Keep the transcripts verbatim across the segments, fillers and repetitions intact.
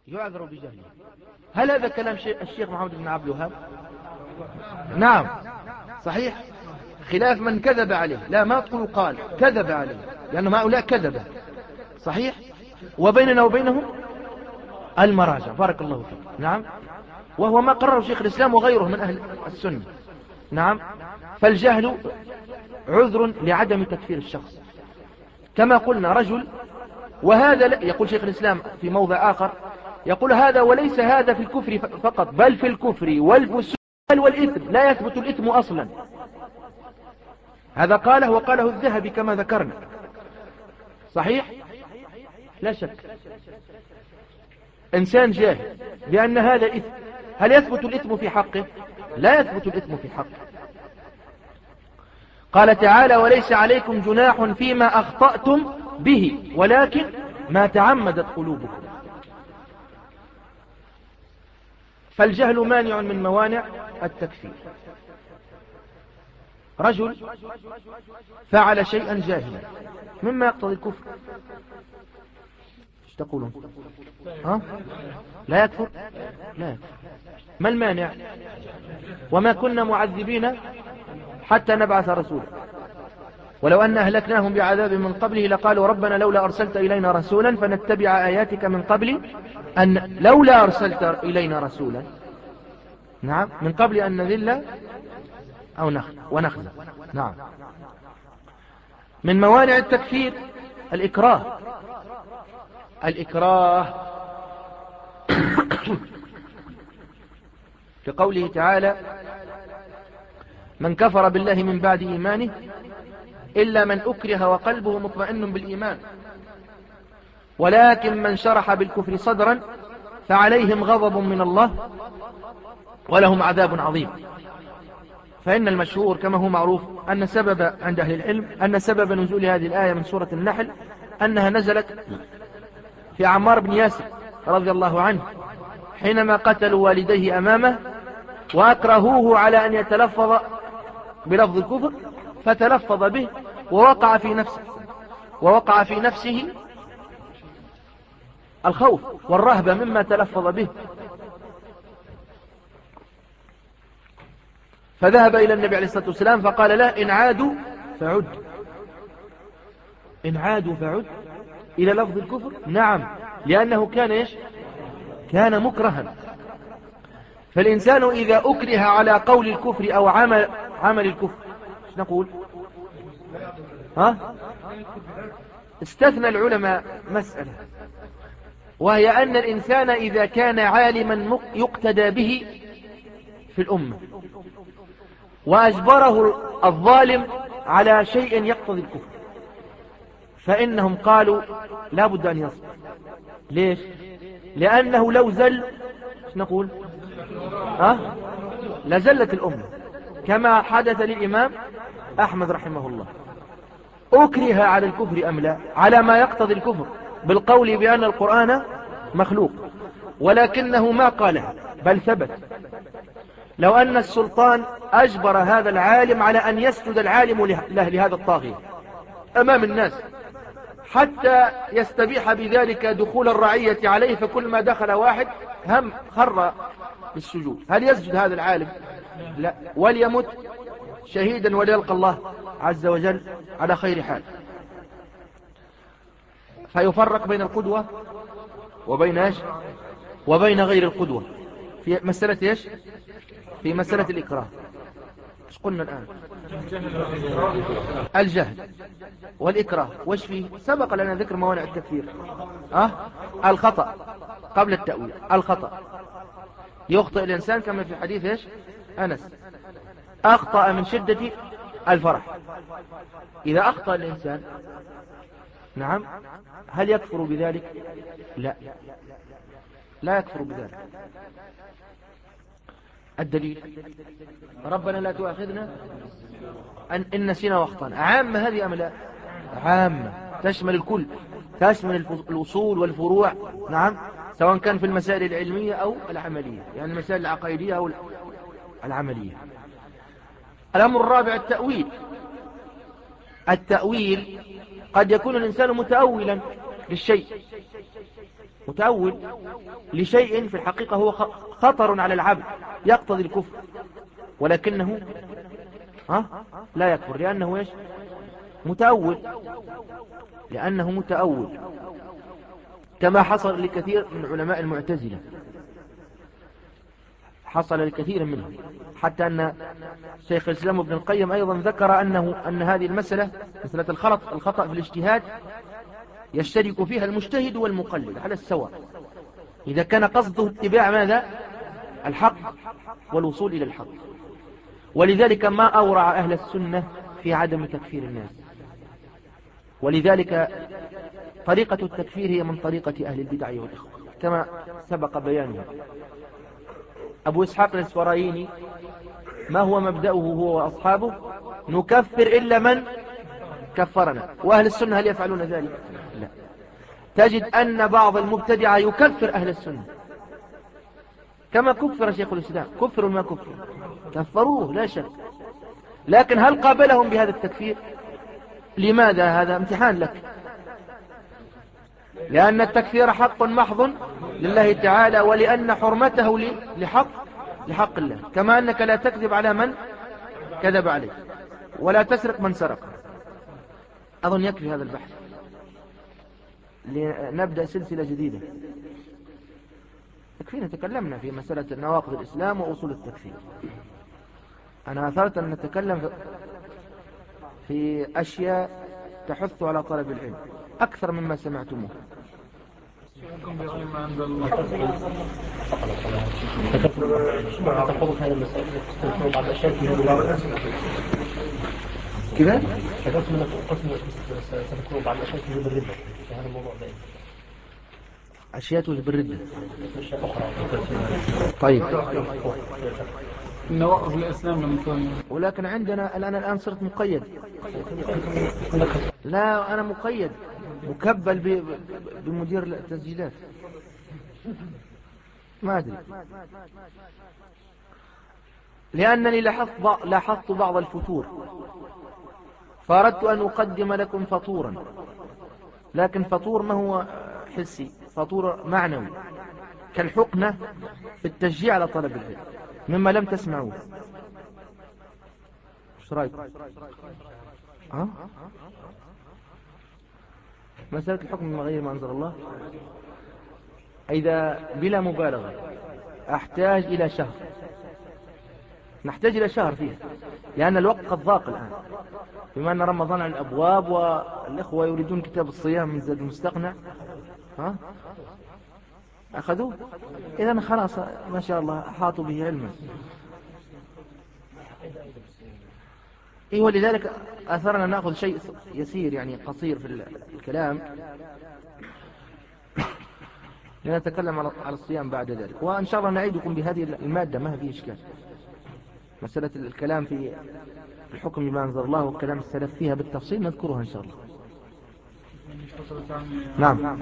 يعذر بجهله. هل هذا كلام الشيخ محمد بن عبد الوهاب؟ نعم صحيح، خلاف من كذب عليه. لا، ما تقول قال كذب عليه، لأنهم هؤلاء كذب. صحيح. وبيننا وبينهم المراجع. بارك الله فيك. نعم، وهو ما قرره شيخ الإسلام وغيره من أهل السنة. نعم. فالجهل عذر لعدم تكفير الشخص، كما قلنا رجل، وهذا لا يقول شيخ الإسلام في موضع آخر، يقول هذا وليس هذا في الكفر فقط، بل في الكفر والفسوق والإثم لا يثبت الإثم أصلا. هذا قاله وقاله الذهبي كما ذكرنا. صحيح، لا شك. إنسان جاهل بأن هذا إثم، هل يثبت الإثم في حقه؟ لا يثبت الإثم في حقه. قال تعالى وليس عليكم جناح فيما أخطأتم به ولكن ما تعمدت قلوبكم. فالجهل مانع من موانع التكفير. رجل فعل شيئا جاهلا مما يقتضي الكفر، ايش تقولون؟ ها؟ لا يكفر؟ لا يكفر. ما المانع؟ وما كنا معذبين حتى نبعث رسولا ولو أن أهلكناهم بعذاب من قبله لقالوا ربنا لولا أرسلت إلينا رسولا فنتبع آياتك من قبل أن لولا أرسلت إلينا رسولا. نعم، من قبل أن نذل أو نخ ونخزى. نعم. من موانع التكفير الإكراه. الإكراه لقوله تعالى من كفر بالله من بعد إيمانه إلا من أكره وقلبه مطمئن بالإيمان ولكن من شرح بالكفر صدرا فعليهم غضب من الله ولهم عذاب عظيم. فإن المشهور كما هو معروف أن سبب عند أهل العلم أن سبب نزول هذه الآية من سورة النحل أنها نزلت في عمار بن ياسر رضي الله عنه حينما قتلوا والديه أمامه وأكرهوه على أن يتلفظ بلفظ الكفر فتلفظ به ووقع في نفسه ووقع في نفسه الخوف والرهبة مما تلفظ به، فذهب إلى النبي عليه الصلاة والسلام فقال له إن عادوا فعد. إن عادوا فعد إلى لفظ الكفر. نعم، لأنه كان إيش؟ كان مكرها. فالإنسان إذا أكره على قول الكفر أو عمل, عمل الكفر ايش نقول؟ ها؟ استثنى العلماء مسألة، وهي أن الإنسان إذا كان عالما يقتدى به في الأمة وأجبره الظالم على شيء يقتضي الكفر فإنهم قالوا لا بد أن يصبر. ليش؟ لأنه لو زل ايش نقول؟ ها؟ لزلت الأمة، كما حدث للإمام أحمد رحمه الله. أكره على الكفر أم لا؟ على ما يقتضي الكفر بالقول بأن القرآن مخلوق، ولكنه ما قاله بل ثبت. لو أن السلطان أجبر هذا العالم على أن يسجد العالم له لهذا الطاغية أمام الناس حتى يستبيح بذلك دخول الرعية عليه، فكل ما دخل واحد هم خر بالسجود، هل يسجد هذا العالم؟ لا، وليمت شهيدا وليلقى الله عز وجل على خير حال. فيفرق بين القدوة وبين ايش؟ وبين غير القدوة في مسألة ايش؟ في مسألة الإكراه. ايش قلنا الآن؟ الجهل والإكراه. وش فيه؟ سبق لنا ذكر موانع التكفير. أه؟ الخطأ قبل التأويل. الخطأ يخطئ الإنسان كما في حديث ايش؟ أنس أخطأ من شدة الفرح. إذا أخطأ الإنسان نعم هل يكفر بذلك؟ لا، لا يكفر بذلك. الدليل ربنا لا تؤاخذنا إن نسينا واخطأنا. عامة هذه أم لا؟ عامة، تشمل الكل، تشمل الأصول والفروع. نعم، سواء كان في المسائل العلمية أو العملية، يعني المسائل العقائدية أو العملية. الأمر الرابع التأويل. التأويل قد يكون الإنسان متأولا للشيء متأول لشيء في الحقيقة هو خطر على العبد يقتضي الكفر، ولكنه ها لا يكفر لأنه إيش؟ متأول، لأنه متأول، كما حصل لكثير من علماء المعتزلة، حصل لكثير منهم، حتى أن شيخ الإسلام ابن القيم أيضا ذكر أنه أن هذه المسألة مسألة الخلط الخطأ في الاجتهاد يشترك فيها المجتهد والمقلد على السواء، إذا كان قصده اتباع ماذا؟ الحق والوصول إلى الحق. ولذلك ما أورع أهل السنة في عدم تكفير الناس، ولذلك طريقة التكفير هي من طريقة أهل البدع والإخوة كما سبق بيانه. أبو إسحاق الإسفرايني ما هو مبدأه هو وأصحابه؟ نكفر إلا من كفرنا. وأهل السنة هل يفعلون ذلك؟ لا. تجد أن بعض المبتدعة يكفر أهل السنة كما كفر شيخ الإسلام، كفروا ما كفروا، كفروه لا شك، لكن هل قابلهم بهذا التكفير؟ لماذا؟ هذا امتحان لك، لأن التكفير حق محض لله تعالى، ولأن حرمته لحق لحق الله، كما أنك لا تكذب على من كذب عليك ولا تسرق من سرق. أظن يكفي هذا البحث لنبدأ سلسلة جديدة. يكفينا تكلمنا في مسألة نواقض الإسلام وأصول التكفير. أنا أثرت أن نتكلم في أشياء تحث على طلب العلم أكثر مما سمعتموه. كذا ذكرت من القسم ستذكروا بعض الأشياء توجب الردة في هذا الموضوع ده. أشياء توجب الردة. أشياء أخرى. طيب. نواقض الإسلام لم تكن. ولكن عندنا الآن الآن صرت مقيد. لا أنا مقيد مكبل بمدير التسجيلات. ما أدري، لأنني لاحظت لاحظت بعض الفتور فأردت أن أقدم لكم فطورا، لكن فطور ما هو حسي، فطور معنوي كالحقنة في التشجيع على طلب العلم مما لم تسمعوه. ايش رايك؟ ها؟ مسألة الحكم من غير ما أنزل الله، إذا بلا مبالغة أحتاج إلى شهر، نحتاج إلى شهر فيه، لأن الوقت قد ضاق الآن، بما أن رمضان على الأبواب والإخوة يريدون كتاب الصيام من زاد المستقنع. ها؟ أخذوه؟ إذن خلاص ما شاء الله حاطوا به علما. إيه، ولذلك أثرنا نأخذ شيء يسير يعني قصير في الكلام لنتكلم على الصيام بعد ذلك، وإن شاء الله نعيدكم بهذه المادة ما في إشكال. مسألة الكلام في الحكم بما أنزل الله والكلام السلف فيها بالتفصيل نذكرها إن شاء الله. نعم.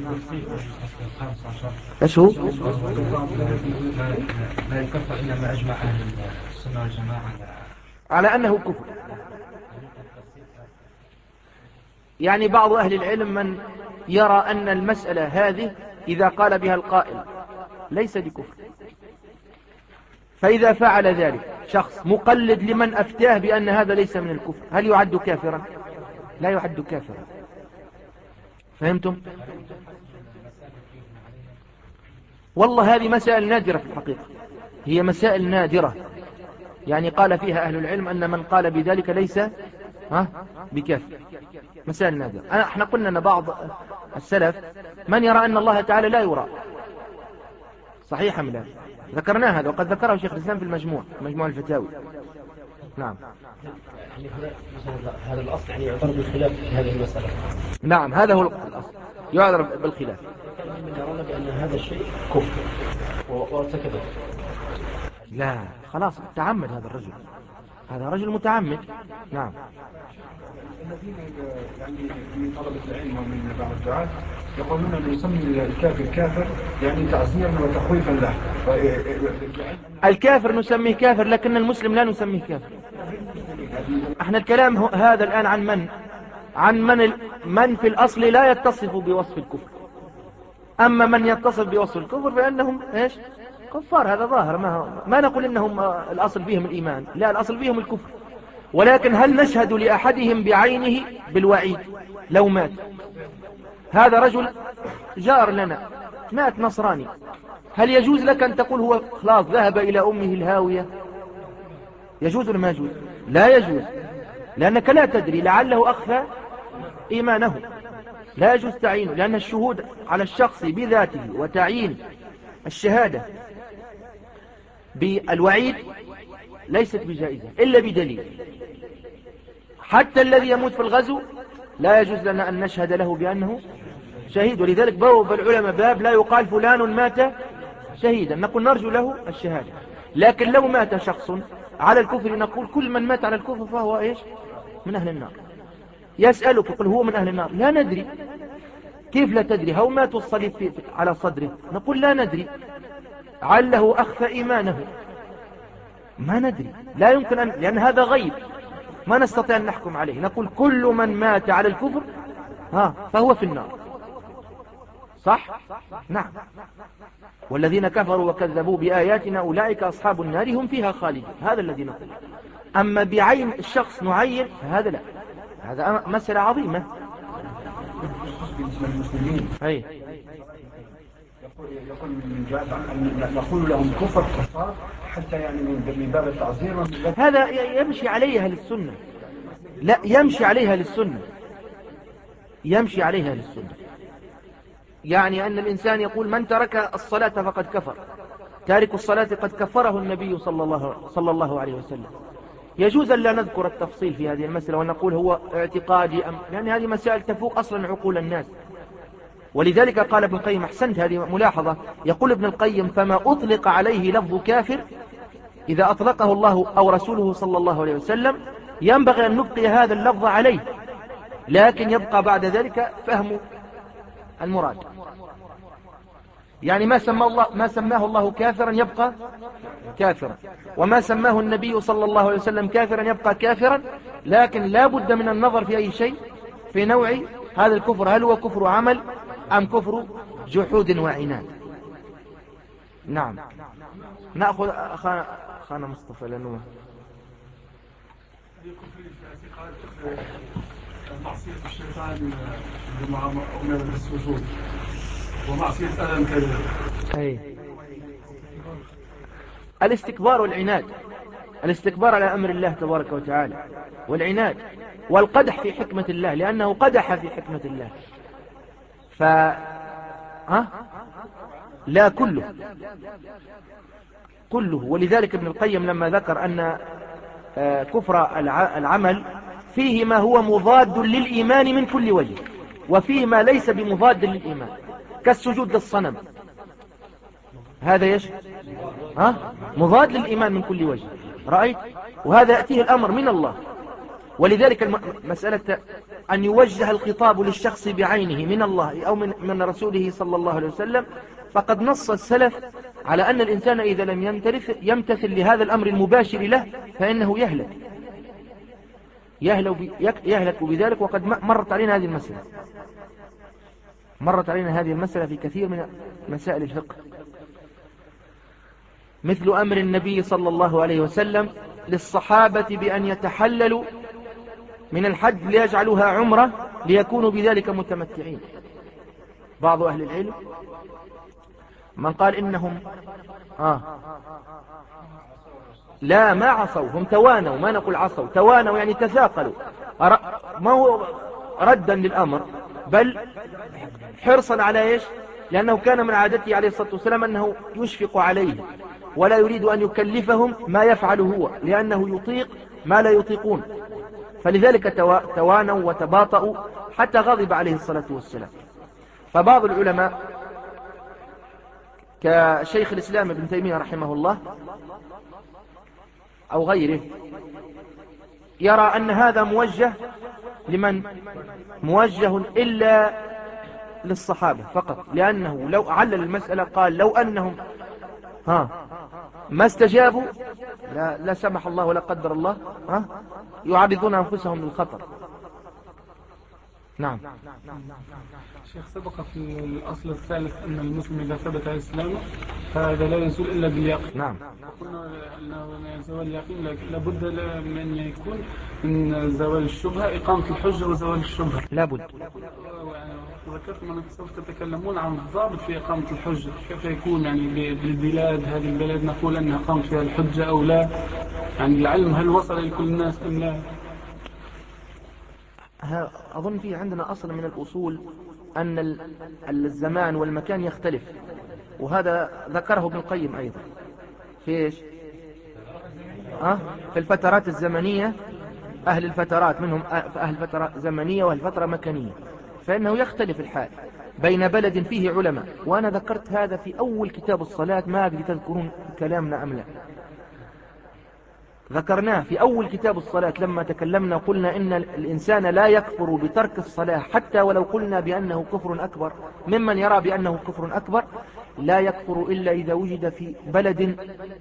ايش هو؟ لا يكفر إلا ما أجمع أهل السنة والجماعة على أنه كفر. يعني بعض أهل العلم من يرى أن المسألة هذه إذا قال بها القائل ليس بكفر، فإذا فعل ذلك شخص مقلد لمن أفتاه بأن هذا ليس من الكفر هل يعد كافرا؟ لا يعد كافرا. فهمتم؟ والله هذه مسائل نادرة في الحقيقة، هي مسائل نادرة، يعني قال فيها أهل العلم أن من قال بذلك ليس ها بكافر، مسائل نادرة. احنا قلنا أن بعض السلف من يرى أن الله تعالى لا يرى، صحيح أم لا؟ ذكرنا هذا وقد ذكره شيخ الإسلام في المجموع مجموع الفتاوي. نعم. يعني هذا الأصل يعني يعتبر بالخلاف في هذه المسألة. نعم هذا هو الأصل يعتبر بالخلاف. من يرون بأن هذا الشيء كفر وارتكبه. لا خلاص تعمد هذا الرجل، هذا رجل متعمد. نعم. الذين يعني من طلبة العلم ومن بعض الدعاة يقولون أن يسمي الكافر كافر يعني تعزيرا وتخويفا له. الكافر نسميه كافر لكن المسلم لا نسميه كافر. احنا الكلام هذا الآن عن من؟ عن من, من في الأصل لا يتصف بوصف الكفر، أما من يتصف بوصف الكفر فإنهم إيش كفار، هذا ظاهر، ما, ما نقول إنهم الأصل فيهم الإيمان، لا، الأصل فيهم الكفر. ولكن هل نشهد لأحدهم بعينه بالوعيد لو مات؟ هذا رجل جار لنا مات نصراني، هل يجوز لك أن تقول هو خلاص ذهب إلى أمه الهاوية؟ يجوز ولا ما يجوز؟ لا يجوز، لأنك لا تدري، لعله أخفى إيمانه، لا يجوز تعيينه، لأن الشهود على الشخص بذاته وتعيين الشهادة بالوعيد ليست بجائزة إلا بدليل. حتى الذي يموت في الغزو لا يجوز لنا أن نشهد له بأنه شهيد، ولذلك بوب العلماء باب لا يقال فلان مات شهيدا، نقول نرجو له الشهادة. لكن لو مات شخص على الكفر نقول كل من مات على الكفر فهو إيش من أهل النار. يسألك يقول هو من أهل النار، لا ندري. كيف لا تدري؟ هو مات الصليب على صدره، نقول لا ندري، عله أخفى إيمانه، ما ندري، لا يمكن أن، لأن هذا غيب ما نستطيع أن نحكم عليه. نقول كل من مات على الكفر ها فهو في النار، صح؟ نعم. والذين كفروا وكذبوا بآياتنا أولئك أصحاب النار هم فيها خالدون، هذا الذي نقول. أما بعين الشخص نعين فهذا لا، هذا مسألة عظيمة. المسلمين أي يقول من جهة أن نقول لهم كفر كفار حتى يعني من باب التعزير، هذا يمشي عليها للسنة، لا يمشي عليها للسنة، يمشي عليها للسنة. يعني أن الإنسان يقول من ترك الصلاة فقد كفر، تارك الصلاة قد كفره النبي صلى الله, صلى الله عليه وسلم. يجوز أن لا نذكر التفصيل في هذه المسألة ونقول هو اعتقادي أم، لأن هذه مسائل تفوق أصلا عقول الناس. ولذلك قال ابن القيم، أحسنت هذه ملاحظة، يقول ابن القيم فما أطلق عليه لفظ كافر إذا أطلقه الله أو رسوله صلى الله عليه وسلم ينبغي أن نبقي هذا اللفظ عليه، لكن يبقى بعد ذلك فهم المراد. يعني ما سماه الله, ما سماه الله كافرا يبقى كافرا، وما سماه النبي صلى الله عليه وسلم كافرا يبقى كافرا، لكن لا بد من النظر في أي شيء في نوع هذا الكفر، هل هو كفر عمل أم كفر جحود وعناد. نعم. نأخذ أخانا, أخانا مصطفى لأنه معصية الشيطان لما أمر بالسجود ومعصية آدم كذلك. أي الاستكبار والعناد، الاستكبار على أمر الله تبارك وتعالى، والعناد والقدح في حكمة الله، لأنه قدح في حكمة الله. ف ها؟ لا كله كله. ولذلك ابن القيم لما ذكر أن كفر العمل فيه ما هو مضاد للإيمان من كل وجه، وفيه ما ليس بمضاد للإيمان، كالسجود للصنم، هذا يش ها مضاد للإيمان من كل وجه، رأيت؟ وهذا يأتيه الأمر من الله. ولذلك مسألة أن يوجه الخطاب للشخص بعينه من الله أو من, من رسوله صلى الله عليه وسلم، فقد نص السلف على أن الإنسان إذا لم يمتثل لهذا الأمر المباشر له فإنه يهلك يهلك بذلك. وقد مرت علينا هذه المسألة مرت علينا هذه المسألة في كثير من مسائل الفقه، مثل أمر النبي صلى الله عليه وسلم للصحابة بأن يتحللوا من الحج ليجعلوها عمرة ليكونوا بذلك متمتعين. بعض أهل العلم من قال إنهم آه لا ما عصوا، هم توانوا، ما نقول عصوا، توانوا يعني تثاقلوا، ما هو ردا للأمر بل حرصا على إيش، لأنه كان من عادته عليه الصلاة والسلام أنه يشفق عليه ولا يريد أن يكلفهم ما يفعل هو، لأنه يطيق ما لا يطيقون، فلذلك توانوا وتباطؤوا حتى غضب عليه الصلاة والسلام. فبعض العلماء كشيخ الإسلام ابن تيمية رحمه الله أو غيره يرى أن هذا موجه لمن موجه إلا للصحابة فقط، لأنه لو علل المسألة قال لو أنهم ها ما استجابوا لا, لا سمح الله ولا قدر الله ها يعرضون أنفسهم للخطر. نعم. شيخ، سبق في الأصل الثالث أن المسلم إذا ثبت إسلامه فهذا لا يزول إلا باليقين. نعم. قلنا أنه زوال اليقين لابد من أن يكون من زوال الشبهة إقامة الحجة وزوال الشبهة. لابد. ذكرتم أنكم سوف تتكلمون عن الضابط في إقامة الحجة، كيف يكون يعني بالبلاد هذه البلاد نقول أنها قامت فيها الحجة أو لا؟ يعني العلم هل وصل لكل الناس أم لا؟ أظن في عندنا أصل من الأصول أن الزمان والمكان يختلف، وهذا ذكره ابن القيم أيضا في إيش؟ أه؟ في الفترات الزمنية، أهل الفترات منهم أهل فترة زمنية وأهل فترة مكانية، فإنه يختلف الحال بين بلد فيه علماء. وأنا ذكرت هذا في أول كتاب الصلاة، ما أدري تذكرون كلامنا أم لا. ذكرناه في أول كتاب الصلاة لما تكلمنا قلنا إن الإنسان لا يكفر بترك الصلاة حتى ولو قلنا بأنه كفر أكبر، ممن يرى بأنه كفر أكبر لا يكفر إلا إذا وجد في بلد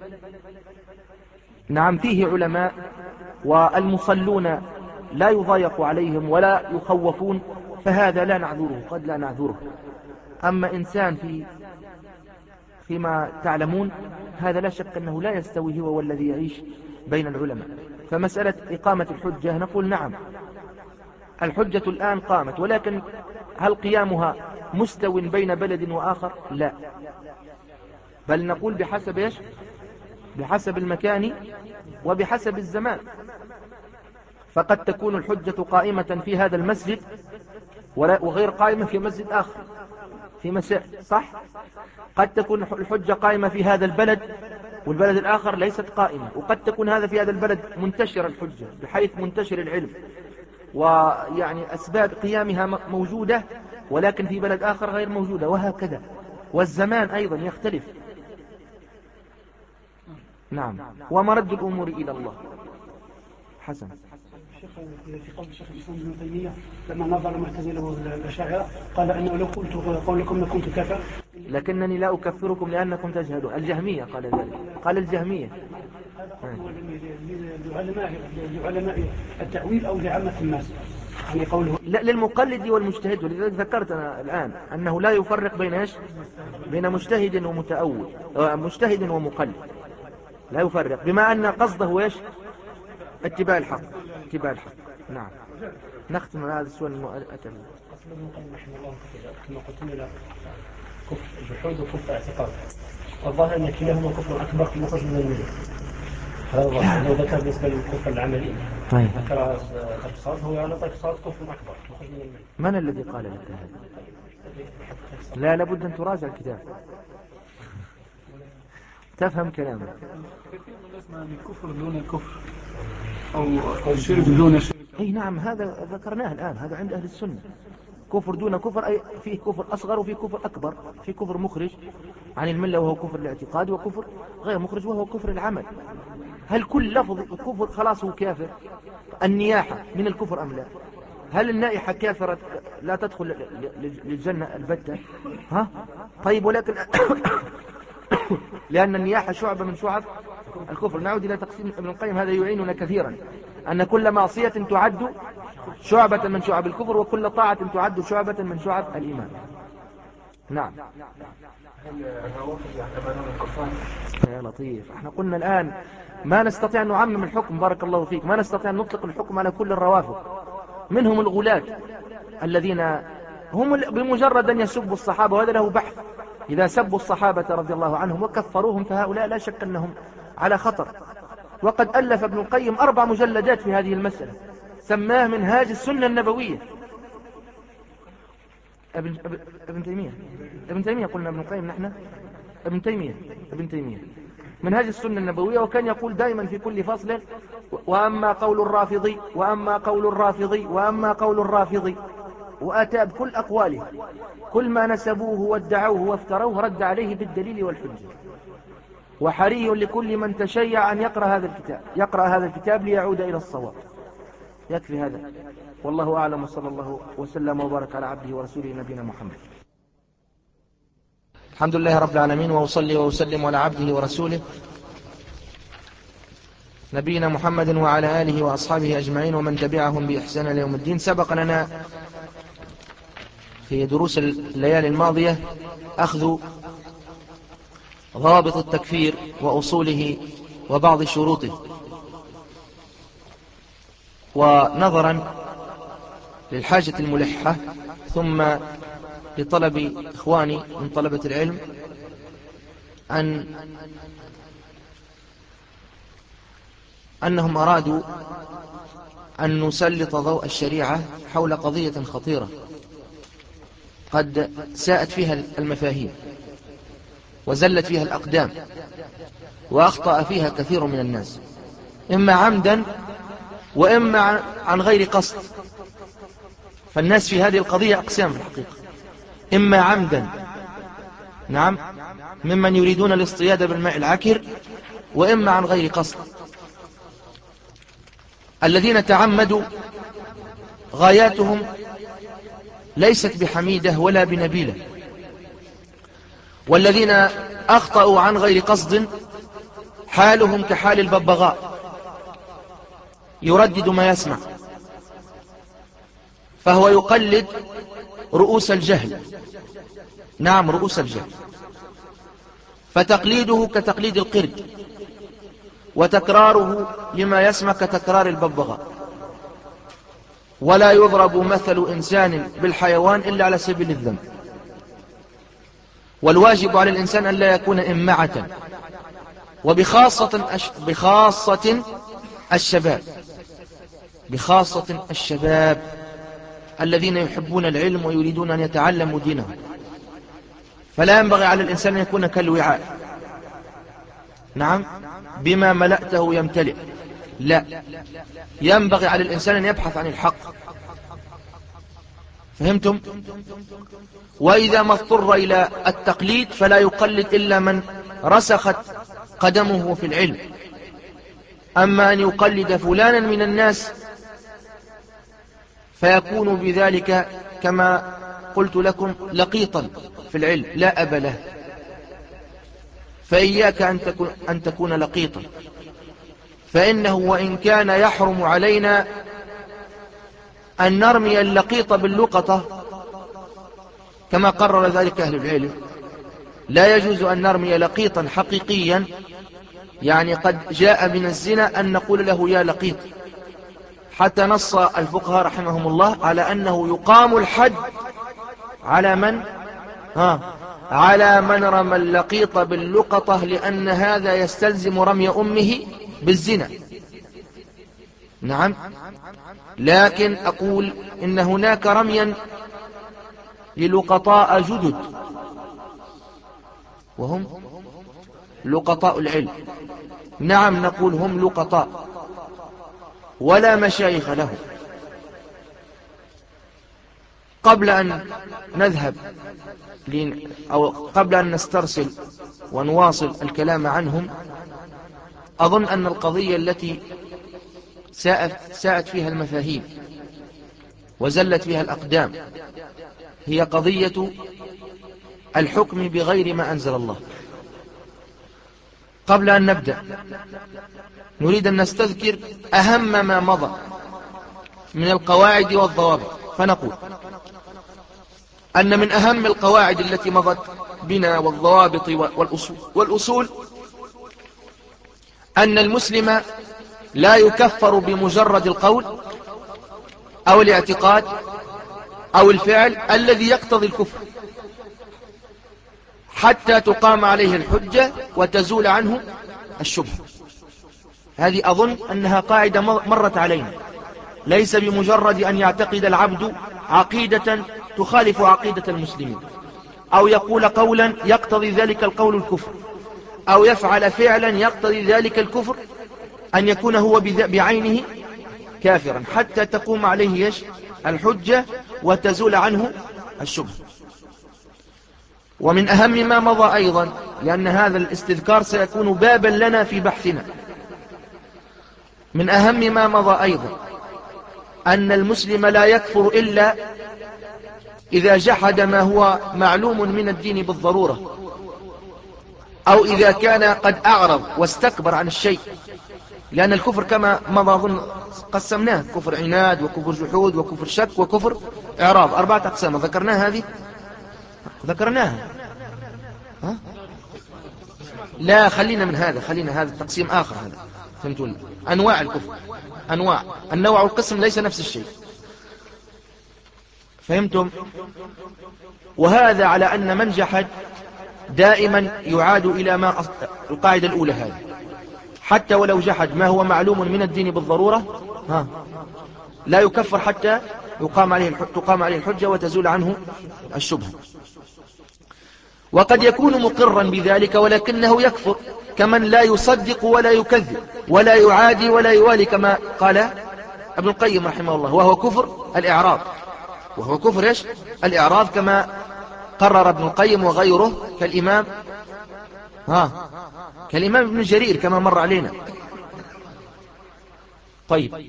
نعم فيه علماء والمصلون لا يضايق عليهم ولا يخوفون، فهذا لا نعذره، قد لا نعذره. أما إنسان في فيما تعلمون هذا لا شك أنه لا يستوي هو والذي يعيش بين العلماء. فمسألة إقامة الحجة نقول نعم، الحجة الآن قامت، ولكن هل قيامها مستو بين بلد وآخر؟ لا، بل نقول بحسب إيش؟ بحسب المكان وبحسب الزمان. فقد تكون الحجة قائمة في هذا المسجد وغير قائمة في مسجد آخر في مساء، صح؟ قد تكون الحجة قائمة في هذا البلد والبلد الآخر ليست قائمة، وقد تكون هذا في هذا البلد منتشر الحجة بحيث منتشر العلم ويعني أسباب قيامها موجودة، ولكن في بلد آخر غير موجودة، وهكذا. والزمان أيضا يختلف. نعم. ومرد الأمور إلى الله. حسن. في قول الشيخ الإسلام ابن تيمية لما نظر المعتزلة والأشاعرة قال أنه لو قلت قولكم لكنت كافر، لكنني لا أكفركم لأنكم تجهلون. الجهمية قال ذلك، قال الجهمية. لعلماء لعلماء التأويل أو لعامة الناس يعني قوله لا، للمقلد والمجتهد. ولذلك ذكرت أنا الآن أنه لا يفرق بين إيش؟ بين مجتهد ومتأول، مجتهد ومقلد، لا يفرق، بما أن قصده إيش؟ اتباع الحق، اتباع الحق. نعم. نختم هذا السؤال المؤكد. أصل ابن القيم رحمه الله كما قلت لنا كفر جحود وكفر اعتقاد، والظاهر أن كلاهما كفر أكبر في مخرج من الملة. هذا الظاهر لو ذكر بالنسبة للكفر العملي ذكر الاقتصاد، هو على الاقتصاد كفر أكبر مخرج من الملة. من الذي قال لك هذا؟ لا، لابد أن تراجع الكتاب تفهم كلامه. كثير من الناس كفر دون كفر أو شرك دون شرك. أي نعم، هذا ذكرناه الآن، هذا عند أهل السنة. كفر دون كفر أي فيه كفر أصغر وفيه كفر أكبر. فيه كفر مخرج عن الملة وهو كفر الاعتقاد، وكفر غير مخرج وهو كفر العمل. هل كل لفظ كفر خلاص هو كافر؟ النياحة من الكفر أم لا؟ هل النائحة كافرة لا تدخل للجنة البتة؟ ها؟ طيب، ولكن لأن النياحة شعبة من شعب الكفر. نعود إلى تقسيم ابن القيم، هذا يعيننا كثيرا، أن كل معصية تعد شعبة من شعب الكفر، وكل طاعة تعد شعبة من شعب الإيمان. نعم. يا لطيف، احنا قلنا الآن ما نستطيع أن نعمم الحكم، بارك الله فيك، ما نستطيع أن نطلق الحكم على كل الروافض. منهم الغلاة الذين هم بمجرد أن يسبوا الصحابة، وهذا له بحث، إذا سبوا الصحابة رضي الله عنهم وكفروهم فهؤلاء لا شك أنهم على خطر. وقد ألف ابن القيم أربع مجلدات في هذه المسألة، سماه منهاج السنة النبوية. ابن, ابن تيمية ابن تيمية قلنا ابن القيم نحن ابن تيمية ابن تيمية منهاج السنة النبوية. وكان يقول دائما في كل فصل: وأما قول الرافضي وأما قول الرافضي وأما قول الرافضي، وأتى بكل أقواله، كل ما نسبوه وادعوه وافتروه رد عليه بالدليل والحجة. وحري لكل من تشيع أن يقرأ هذا الكتاب يقرأ هذا الكتاب ليعود إلى الصواب. يكفي هذا، والله أعلم، وصلى الله وسلم وبارك على عبده ورسوله نبينا محمد. الحمد لله رب العالمين، وأصلي وأسلم على عبده ورسوله نبينا محمد وعلى آله وأصحابه أجمعين ومن تبعهم بإحسان إلى يوم الدين. سبق لنا في دروس الليالي الماضية أخذ ضابط التكفير وأصوله وبعض شروطه، ونظرا للحاجة الملحة ثم لطلب إخواني من طلبة العلم أن أنهم أرادوا أن نسلط ضوء الشريعة حول قضية خطيرة قد ساءت فيها المفاهيم وزلت فيها الأقدام وأخطأ فيها كثير من الناس، إما عمدا وإما عن غير قصد. فالناس في هذه القضية أقسام في الحقيقة، إما عمدا نعم ممن يريدون الاصطياد بالماء العكر، وإما عن غير قصد. الذين تعمدوا غاياتهم ليست بحميدة ولا بنبيلة، والذين أخطأوا عن غير قصد حالهم كحال الببغاء يردد ما يسمع، فهو يقلد رؤوس الجهل. نعم رؤوس الجهل، فتقليده كتقليد القرد، وتكراره لما يسمع كتكرار الببغاء. ولا يضرب مثل إنسان بالحيوان إلا على سبيل الذنب. والواجب على الإنسان أن لا يكون إمعة، وبخاصة أش... بخاصة الشباب بخاصة الشباب الذين يحبون العلم ويريدون أن يتعلموا دينهم. فلا ينبغي على الإنسان أن يكون كالوعاء، نعم بما ملأته يمتلئ، لا، ينبغي على الإنسان أن يبحث عن الحق. فهمتم؟ وإذا ما اضطر إلى التقليد فلا يقلد إلا من رسخت قدمه في العلم. أما أن يقلد فلانا من الناس فيكون بذلك كما قلت لكم لقيطا في العلم لا أب له. فإياك أن تكون, أن تكون لقيطا، فإنه وإن كان يحرم علينا أن نرمي اللقيط باللقطة كما قرر ذلك أهل العلم، لا يجوز أن نرمي لقيطا حقيقيا يعني قد جاء من الزنا أن نقول له يا لقيط، حتى نص الفقهاء رحمهم الله على أنه يقام الحد على من ها على من رمى اللقيط باللقطة، لأن هذا يستلزم رمي أمه بالزنا. نعم، لكن أقول إن هناك رميا للقطاء جدد وهم لقطاء العلم. نعم نقول هم لقطاء ولا مشايخ لهم. قبل أن نذهب أو قبل أن نسترسل ونواصل الكلام عنهم، أظن أن القضية التي ساءت فيها المفاهيم وزلت فيها الأقدام هي قضية الحكم بغير ما أنزل الله. قبل أن نبدأ نريد أن نستذكر أهم ما مضى من القواعد والضوابط، فنقول أن من أهم القواعد التي مضت بنا والضوابط والأصول, والأصول أن المسلم لا يكفر بمجرد القول أو الاعتقاد أو الفعل الذي يقتضي الكفر حتى تقام عليه الحجة وتزول عنه الشبهة. هذه أظن أنها قاعدة مرت علينا. ليس بمجرد أن يعتقد العبد عقيدة تخالف عقيدة المسلمين، أو يقول قولا يقتضي ذلك القول الكفر، أو يفعل فعلا يقتضي ذلك الكفر أن يكون هو بعينه كافرا حتى تقوم عليه الحجة وتزول عنه الشبهة. ومن أهم ما مضى أيضا، لأن هذا الاستذكار سيكون بابا لنا في بحثنا، من أهم ما مضى أيضا أن المسلم لا يكفر إلا إذا جحد ما هو معلوم من الدين بالضرورة، أو إذا كان قد أعرض واستكبر عن الشيء لأن الكفر كما ما أظن قسمناه: كفر عناد وكفر جحود وكفر شك وكفر إعراض، أربعة أقسام. ذكرناها هذه؟ ذكرناها. ها؟ لا، خلينا من هذا، خلينا هذا تقسيم آخر. هذا فهمتوني؟ أنواع الكفر، أنواع النوع والقسم ليس نفس الشيء. فهمتم؟ وهذا على أن من جحد دائما يعاد إلى ما أص... القاعدة الأولى هذه، حتى ولو جحد ما هو معلوم من الدين بالضرورة ها لا يكفر حتى يقام عليه الح... تقام عليه الحجة وتزول عنه الشبهة. وقد يكون مقرا بذلك ولكنه يكفر، كمن لا يصدق ولا يكذب ولا يعادي ولا يوالي، كما قال ابن القيم رحمه الله، وهو كفر الإعراض. وهو كفر إيش؟ الإعراض، كما قرر ابن القيم وغيره كالإمام ها كالإمام ابن جرير كما مر علينا. طيب،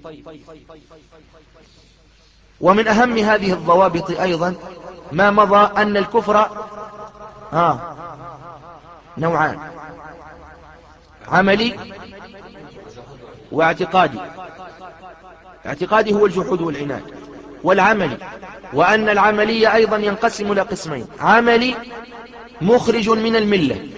ومن أهم هذه الضوابط أيضا ما مضى أن الكفر ها نوعان: عملي واعتقادي. اعتقادي هو الجحود والعناد، والعملي، وأن العملي أيضا ينقسم إلى قسمين: عملي مخرج من الملة،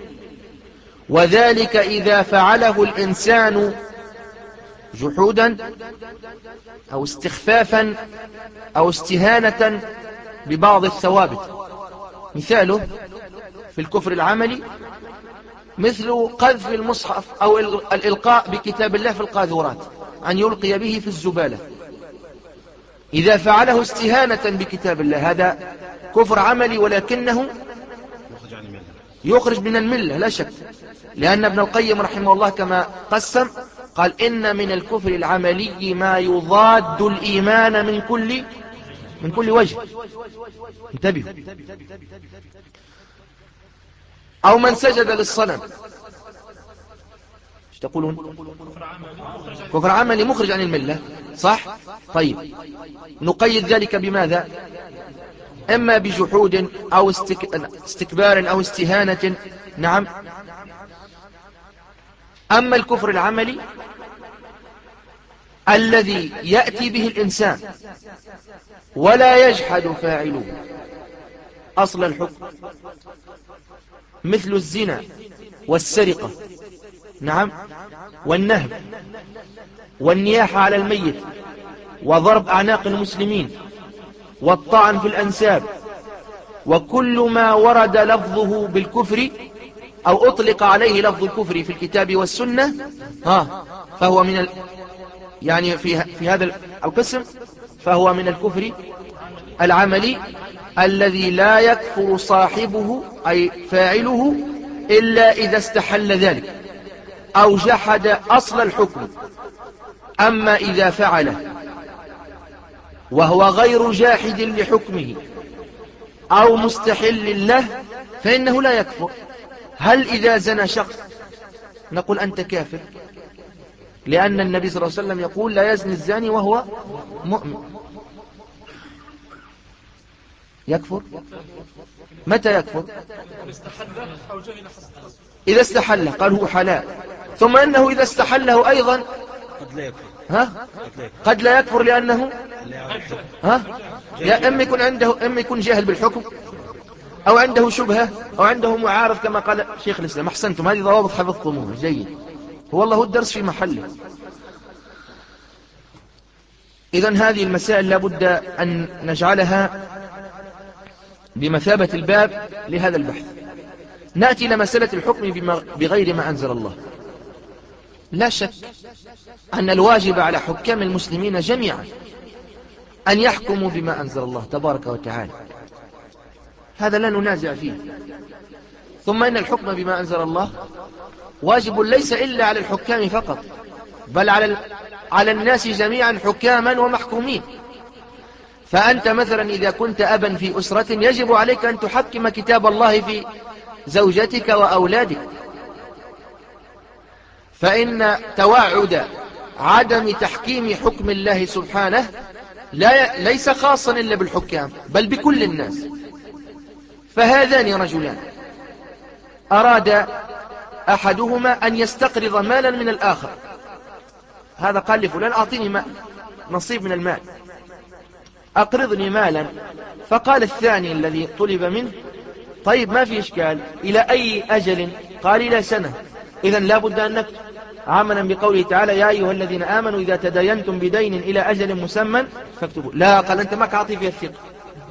وذلك إذا فعله الإنسان جحودا أو استخفافا أو استهانة ببعض الثوابت. مثاله في الكفر العملي مثل قذف المصحف أو الإلقاء بكتاب الله في القاذورات، أن يلقي به في الزبالة. إذا فعله استهانة بكتاب الله هذا كفر عملي، ولكنه يخرج من الملة لا شك، لأن ابن القيم رحمه الله كما قسم قال: إن من الكفر العملي ما يضاد الإيمان من كل من كل وجه. انتبهوا. أو من سجد للصنم، ايش تقولون؟ كفر عملي مخرج عن الملة، صح؟ طيب، نقيد ذلك بماذا؟ إما بجحود أو استكبار أو استهانة. نعم. أما الكفر العملي الذي يأتي به الإنسان ولا يجحد فاعله أصل الحكم، مثل الزنا والسرقة، نعم، والنهب والنياحة على الميت وضرب أعناق المسلمين والطعن في الأنساب، وكل ما ورد لفظه بالكفر أو أطلق عليه لفظ الكفر في الكتاب والسنة ها فهو من ال... يعني في, في هذا القسم فهو من الكفر العملي الذي لا يكفر صاحبه أي فاعله إلا إذا استحل ذلك أو جحد أصل الحكم. أما إذا فعله وهو غير جاحد لحكمه أو مستحل له فإنه لا يكفر. هل إذا زنى شخص نقول أنت كافر؟ لأن النبي صلى الله عليه وسلم يقول: لا يزني الزاني وهو مؤمن. يكفر؟ متى يكفر؟ إذا استحله، قال هو حلال، ثم أنه إذا استحله أيضا قد لا يكفر. ها؟ قد لا يكفر لأنه ها؟ يا إما يكون عنده إما يكون جاهل بالحكم، أو عنده شبهة، أو عنده معارض كما قال شيخ الإسلام. أحسنتم، هذه ضوابط حفظتموها جيد، هو الله الدرس في محله. إذن هذه المسائل لابد أن نجعلها بمثابة الباب لهذا البحث. نأتي إلى مسألة الحكم بغير ما أنزل الله. لا شك أن الواجب على حكام المسلمين جميعا أن يحكموا بما أنزل الله تبارك وتعالى، هذا لا ننازع فيه. ثم إن الحكم بما أنزل الله واجب ليس إلا على الحكام فقط، بل على على الناس جميعا حكاما ومحكومين. فأنت مثلا إذا كنت أبا في أسرة يجب عليك أن تحكم كتاب الله في زوجتك وأولادك، فإن توعد عدم تحكيم حكم الله سبحانه لا ليس خاصا إلا بالحكام بل بكل الناس. فهذان رجلان أراد أحدهما أن يستقرض مالا من الآخر هذا قال لفلان أعطيني مال نصيب من المال، أقرضني مالا. فقال الثاني الذي طلب منه طيب ما في إشكال، إلى أي أجل؟ قال إلى سنة. إذن لا بد أن نكتب، عملا بقوله تعالى يا أيها الذين آمنوا إذا تداينتم بدين إلى أجل مسمى فاكتبوا. لا، قال أنت ما عاطي فيها الثقة.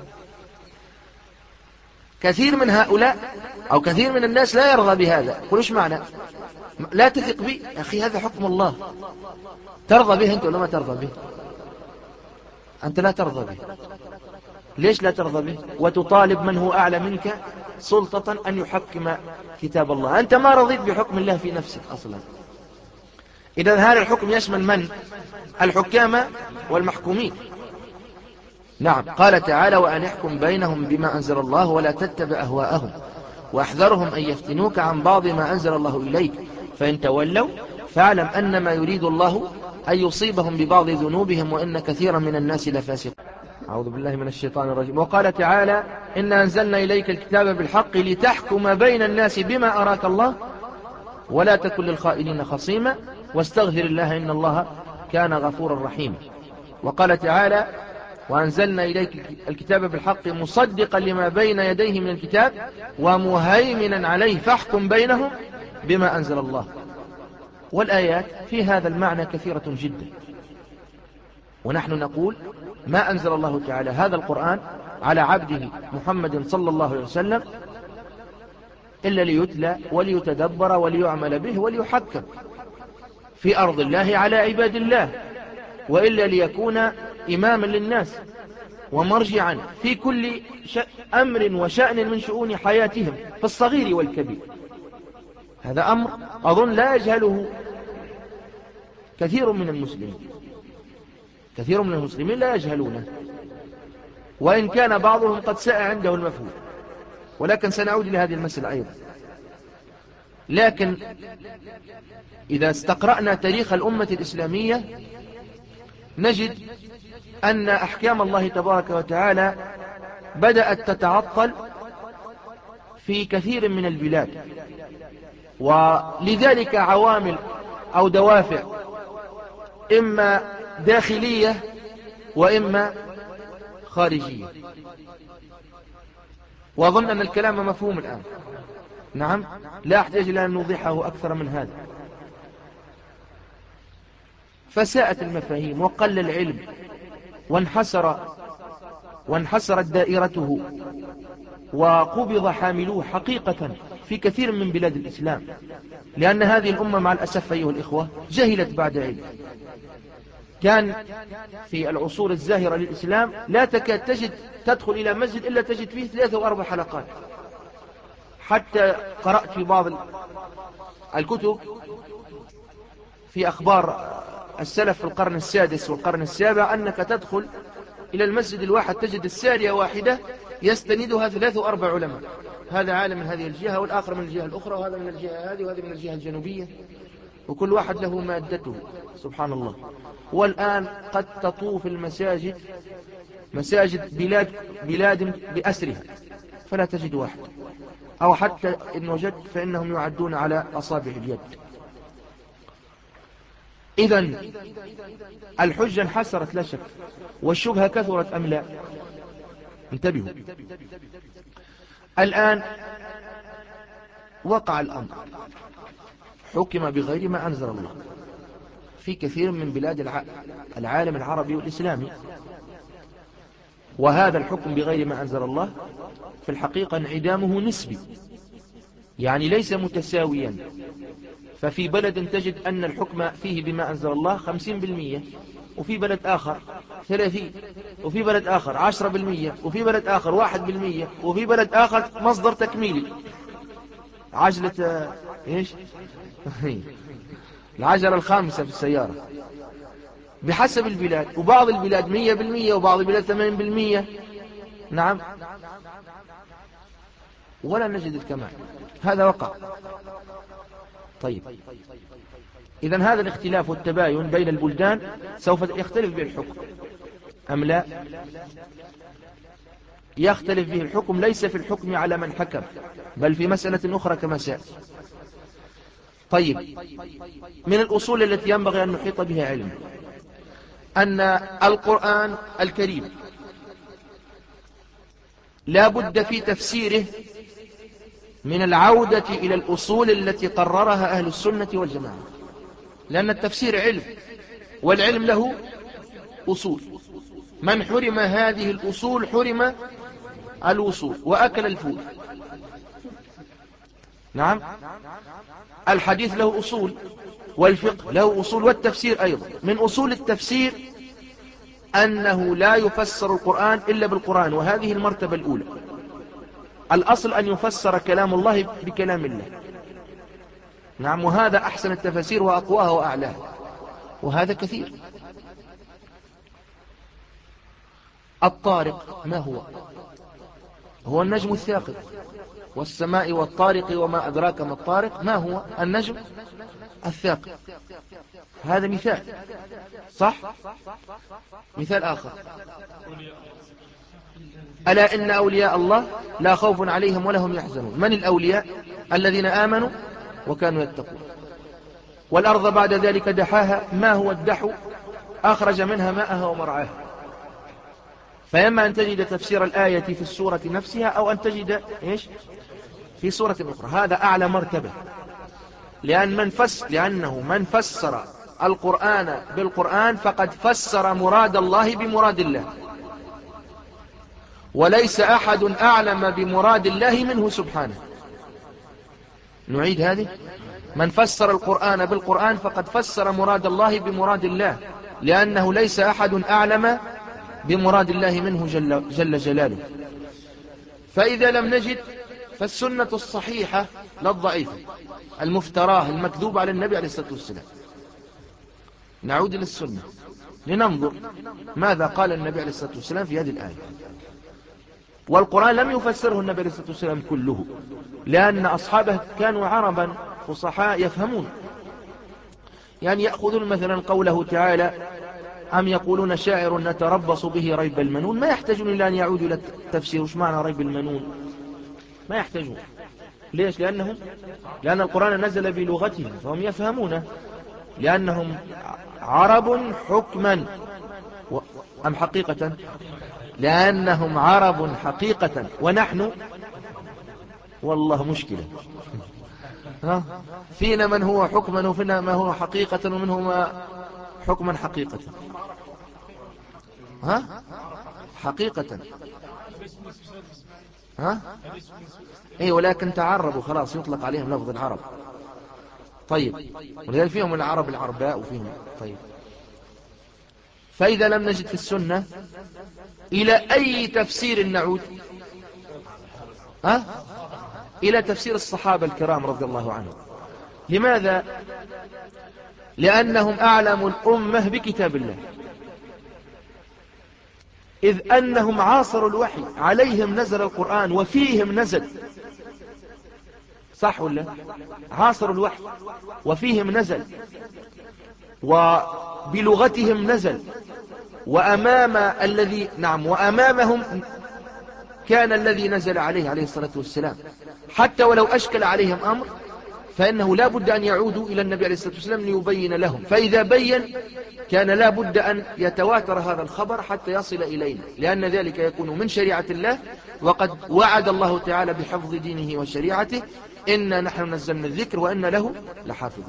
كثير من هؤلاء أو كثير من الناس لا يرضى بهذا. يقول إيش معنى لا تثق بي؟ يا أخي هذا حكم الله، ترضى به أنت ولا ما ترضى به؟ أنت لا ترضى به. ليش لا ترضى به وتطالب من هو أعلى منك سلطة أن يحكم كتاب الله؟ أنت ما رضيت بحكم الله في نفسك أصلا. إذا هذا الحكم يشمل من؟ الحكام والمحكومين. نعم، قال تعالى وأن يحكم بينهم بما أنزل الله ولا تتبع أهواءهم وأحذرهم أن يفتنوك عن بعض ما أنزل الله إليك فإن تولوا فاعلم أنما يريد الله أن يصيبهم ببعض ذنوبهم وإن كثيرا من الناس لفاسقون. أعوذ بالله من الشيطان الرجيم. وقال تعالى إنا أنزلنا إليك الكتاب بالحق لتحكم بين الناس بما أراك الله ولا تكن للخائنين خصيما واستغفر الله إن الله كان غفورا رحيما. وقال تعالى وأنزلنا إليك الكتاب بالحق مصدقا لما بين يديه من الكتاب ومهيمنا عليه فاحكم بينهم بما أنزل الله. والآيات في هذا المعنى كثيرة جدا، ونحن نقول ما أنزل الله تعالى هذا القرآن على عبده محمد صلى الله عليه وسلم إلا ليتلى وليتدبر وليعمل به وليحكم في أرض الله على عباد الله، وإلا ليكون إماما للناس ومرجعا في كل أمر وشأن من شؤون حياتهم في الصغير والكبير. هذا أمر أظن لا يجهله كثير من المسلمين، كثير من المسلمين لا يجهلونه، وإن كان بعضهم قد ساء عنده المفهوم، ولكن سنعود لهذه المسألة أيضا. لكن إذا استقرأنا تاريخ الأمة الإسلامية نجد أن أحكام الله تبارك وتعالى بدأت تتعطل في كثير من البلاد، ولذلك عوامل أو دوافع إما داخلية وإما خارجية. وأظن أن الكلام مفهوم الآن. نعم، لا أحتاج إلى أن نوضحه أكثر من هذا. فساءت المفاهيم وقل العلم وانحسر وانحسرت دائرته وقبض حاملوه حقيقة في كثير من بلاد الإسلام، لأن هذه الأمة مع الأسف أيها الإخوة جهلت بعد علم. كان في العصور الزاهرة للإسلام لا تكاد تجد تدخل إلى مسجد إلا تجد فيه ثلاثة وأربع حلقات. حتى قرأت في بعض الكتب في أخبار السلف في القرن السادس والقرن السابع أنك تدخل إلى المسجد الواحد تجد السارية واحدة يستندها ثلاثة وأربع علماء، هذا عالم من هذه الجهة والآخر من الجهة الأخرى وهذا من الجهة هذه وهذا من الجهة الجنوبية، وكل واحد له مادته. سبحان الله. والآن قد تطوف المساجد مساجد بلاد بلاد بأسرها فلا تجد واحد، أو حتى إن وجدت فإنهم يعدون على أصابع اليد. إذن الحجة انحسرت لا شك، والشبهة كثرت أم لا؟ انتبهوا. الآن وقع الأمر، حكم بغير ما أنزل الله في كثير من بلاد العالم العربي والإسلامي، وهذا الحكم بغير ما أنزل الله في الحقيقة انعدامه نسبي، يعني ليس متساويا. ففي بلد تجد أن الحكم فيه بما أنزل الله خمسين بالمئة، وفي بلد آخر ثلاثين، وفي بلد آخر عشرة بالمئة، وفي بلد آخر واحد بالمئة، وفي بلد آخر مصدر تكميلي، عجلة إيش العجلة الخامسة في السيارة بحسب البلاد، وبعض البلاد مية بالمية وبعض البلاد ثمانين بالمية. نعم، ولا نجد الكمال. هذا وقع. طيب، إذن هذا الاختلاف والتباين بين البلدان سوف يختلف به الحكم أم لا؟ يختلف به الحكم، ليس في الحكم على من حكم، بل في مسألة أخرى كما سيأتي. طيب، من الأصول التي ينبغي أن نحيط بها علم أن القرآن الكريم لا بد في تفسيره من العودة إلى الأصول التي قررها أهل السنة والجماعة، لأن التفسير علم، والعلم له أصول. من حرم هذه الأصول حرم الوصول وأكل الفول. نعم، الحديث له أصول، والفقه له أصول، والتفسير أيضا. من أصول التفسير أنه لا يفسر القرآن إلا بالقرآن، وهذه المرتبة الأولى. الأصل أن يفسر كلام الله بكلام الله. نعم، وهذا أحسن التفاسير وأقواها وأعلاها، وهذا كثير. الطارق ما هو؟ هو النجم الثاقب. والسماء والطارق وما أدراك ما الطارق. ما هو النجم الثاقب؟ هذا مثال، صح؟ مثال آخر: ألا إن أولياء الله لا خوف عليهم ولا هم يحزنون. من الأولياء؟ الذين آمنوا وكانوا يتقون. والأرض بعد ذلك دحاها. ما هو الدحو؟ أخرج منها ماءها ومرعاها. فإما أن تجد تفسير الآية في السورة نفسها، أو أن تجد إيش في سورة أخرى. هذا أعلى مرتبة، لأن من فس لأنه من فسر القرآن بالقرآن فقد فسر مراد الله بمراد الله، وليس أحد أعلم بمراد الله منه سبحانه. نعيد هذه: من فسر القرآن بالقرآن فقد فسر مراد الله بمراد الله، لأنه ليس أحد أعلم بمراد الله منه جل, جل جلاله. فإذا لم نجد فالسنة الصحيحة لا الضعيفة المفتراه المكذوب على النبي عليه الصلاة والسلام. نعود إلى السنة لننظر ماذا قال النبي عليه الصلاة والسلام في هذه الآية. والقرآن لم يفسره النبي عليه الصلاة والسلام كله، لأن أصحابه كانوا عربا فصحاء يفهمون. يعني يأخذون مثلا قوله تعالى: أم يقولون شاعر نتربص به ريب المنون. ما يحتاجون إلى أن يعودوا إلى التفسير وش معنى ريب المنون، ما يحتاجون. ليش؟ لأنهم لأن القرآن نزل بلغتهم فهم يفهمونه، لأنهم عرب حكما و... أم حقيقة؟ لأنهم عرب حقيقة، ونحن والله مشكلة. ها؟ فينا من هو حكما وفينا ما هو حقيقة ومنه ما حكما حقيقة. ها؟ حقيقة. ها؟ اي، ولكن تعربوا خلاص يطلق عليهم لفظ العرب. طيب، ولذلك فيهم العرب العرباء وفيهم. طيب، فإذا لم نجد في السنة إلى أي تفسير نعود؟ ها؟ إلى تفسير الصحابة الكرام رضي الله عنهم. لماذا؟ لأنهم أعلم الأمة بكتاب الله، إذ أنهم عاصروا الوحي، عليهم نزل القرآن وفيهم نزل. صح ولا؟ عاصروا الوحي وفيهم نزل، وبلغتهم نزل، وأمام الذي نعم وأمامهم كان الذي نزل عليه عليه الصلاة والسلام. حتى ولو أشكل عليهم أمر فإنه لا بد أن يعودوا إلى النبي عليه الصلاة والسلام ليبين لهم، فإذا بين كان لا بد أن يتواتر هذا الخبر حتى يصل إلينا، لأن ذلك يكون من شريعة الله، وقد وعد الله تعالى بحفظ دينه وشريعته: إنا نحن نزلنا الذكر وإن له لحافظ.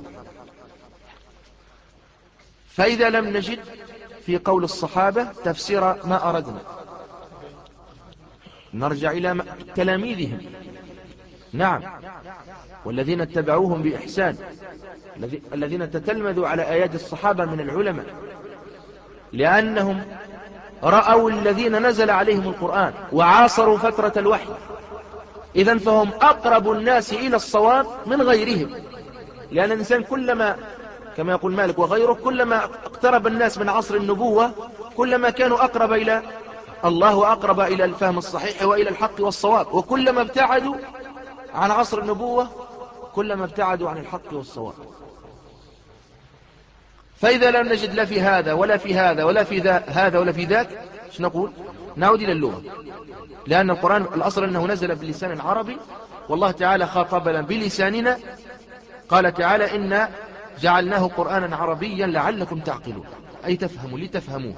فإذا لم نجد في قول الصحابة تفسير ما أردنا، نرجع إلى تلاميذهم. نعم، والذين اتبعوهم بإحسان، الذين تتلمذوا على آيات الصحابة من العلماء، لأنهم رأوا الذين نزل عليهم القرآن وعاصروا فترة الوحي، إذن فهم أقرب الناس إلى الصواب من غيرهم. لأن الإنسان كلما كما يقول مالك وغيره كلما اقترب الناس من عصر النبوة كلما كانوا أقرب إلى الله وأقرب إلى الفهم الصحيح وإلى الحق والصواب، وكلما ابتعدوا عن عصر النبوة كلما ابتعدوا عن الحق والصواب. فإذا لم نجد لا في هذا ولا في هذا ولا في ذا هذا ولا في ذاك، ايش نقول؟ نعود إلى اللغة، لأن القرآن الأصل أنه نزل باللسان العربي، والله تعالى خاطبنا بلساننا قال تعالى إنا جعلناه قرآنا عربيا لعلكم تعقلون، أي تفهموا لتفهموه.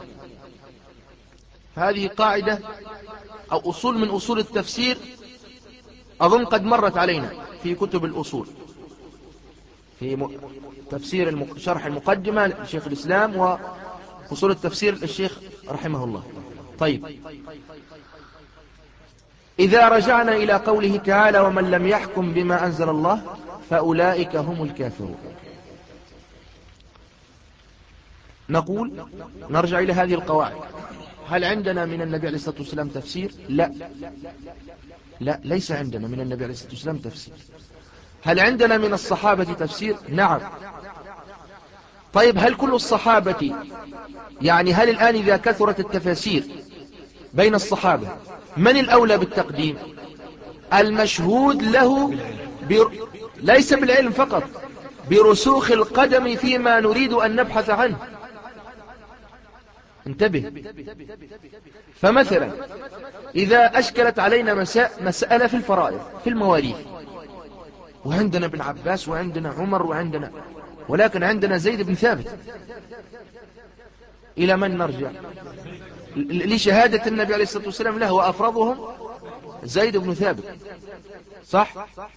هذه قاعدة أو أصول من أصول التفسير أظن قد مرت علينا في كتب الأصول، في تفسير شرح المقدمة لشيخ الإسلام وأصول التفسير للشيخ رحمه الله. طيب، إذا رجعنا إلى قوله تعالى ومن لم يحكم بما أنزل الله فأولئك هم الكافرون، نقول نرجع إلى هذه القواعد. هل عندنا من النبي عليه الصلاة والسلام تفسير؟ لا لا ليس عندنا من النبي عليه الصلاة والسلام تفسير. هل عندنا من الصحابة تفسير؟ نعم. طيب، هل كل الصحابة، يعني هل الآن إذا كثرت التفاسير بين الصحابة من الأولى بالتقديم؟ المشهود له بر... ليس بالعلم فقط، برسوخ القدم فيما نريد أن نبحث عنه. انتبه. فمثلا إذا أشكلت علينا مساء مسألة في الفرائض في المواريث، وعندنا ابن عباس وعندنا عمر وعندنا، ولكن عندنا زيد بن ثابت، إلى من نرجع؟ لشهادة النبي عليه الصلاة والسلام له، وأفرضهم زيد بن ثابت، صح؟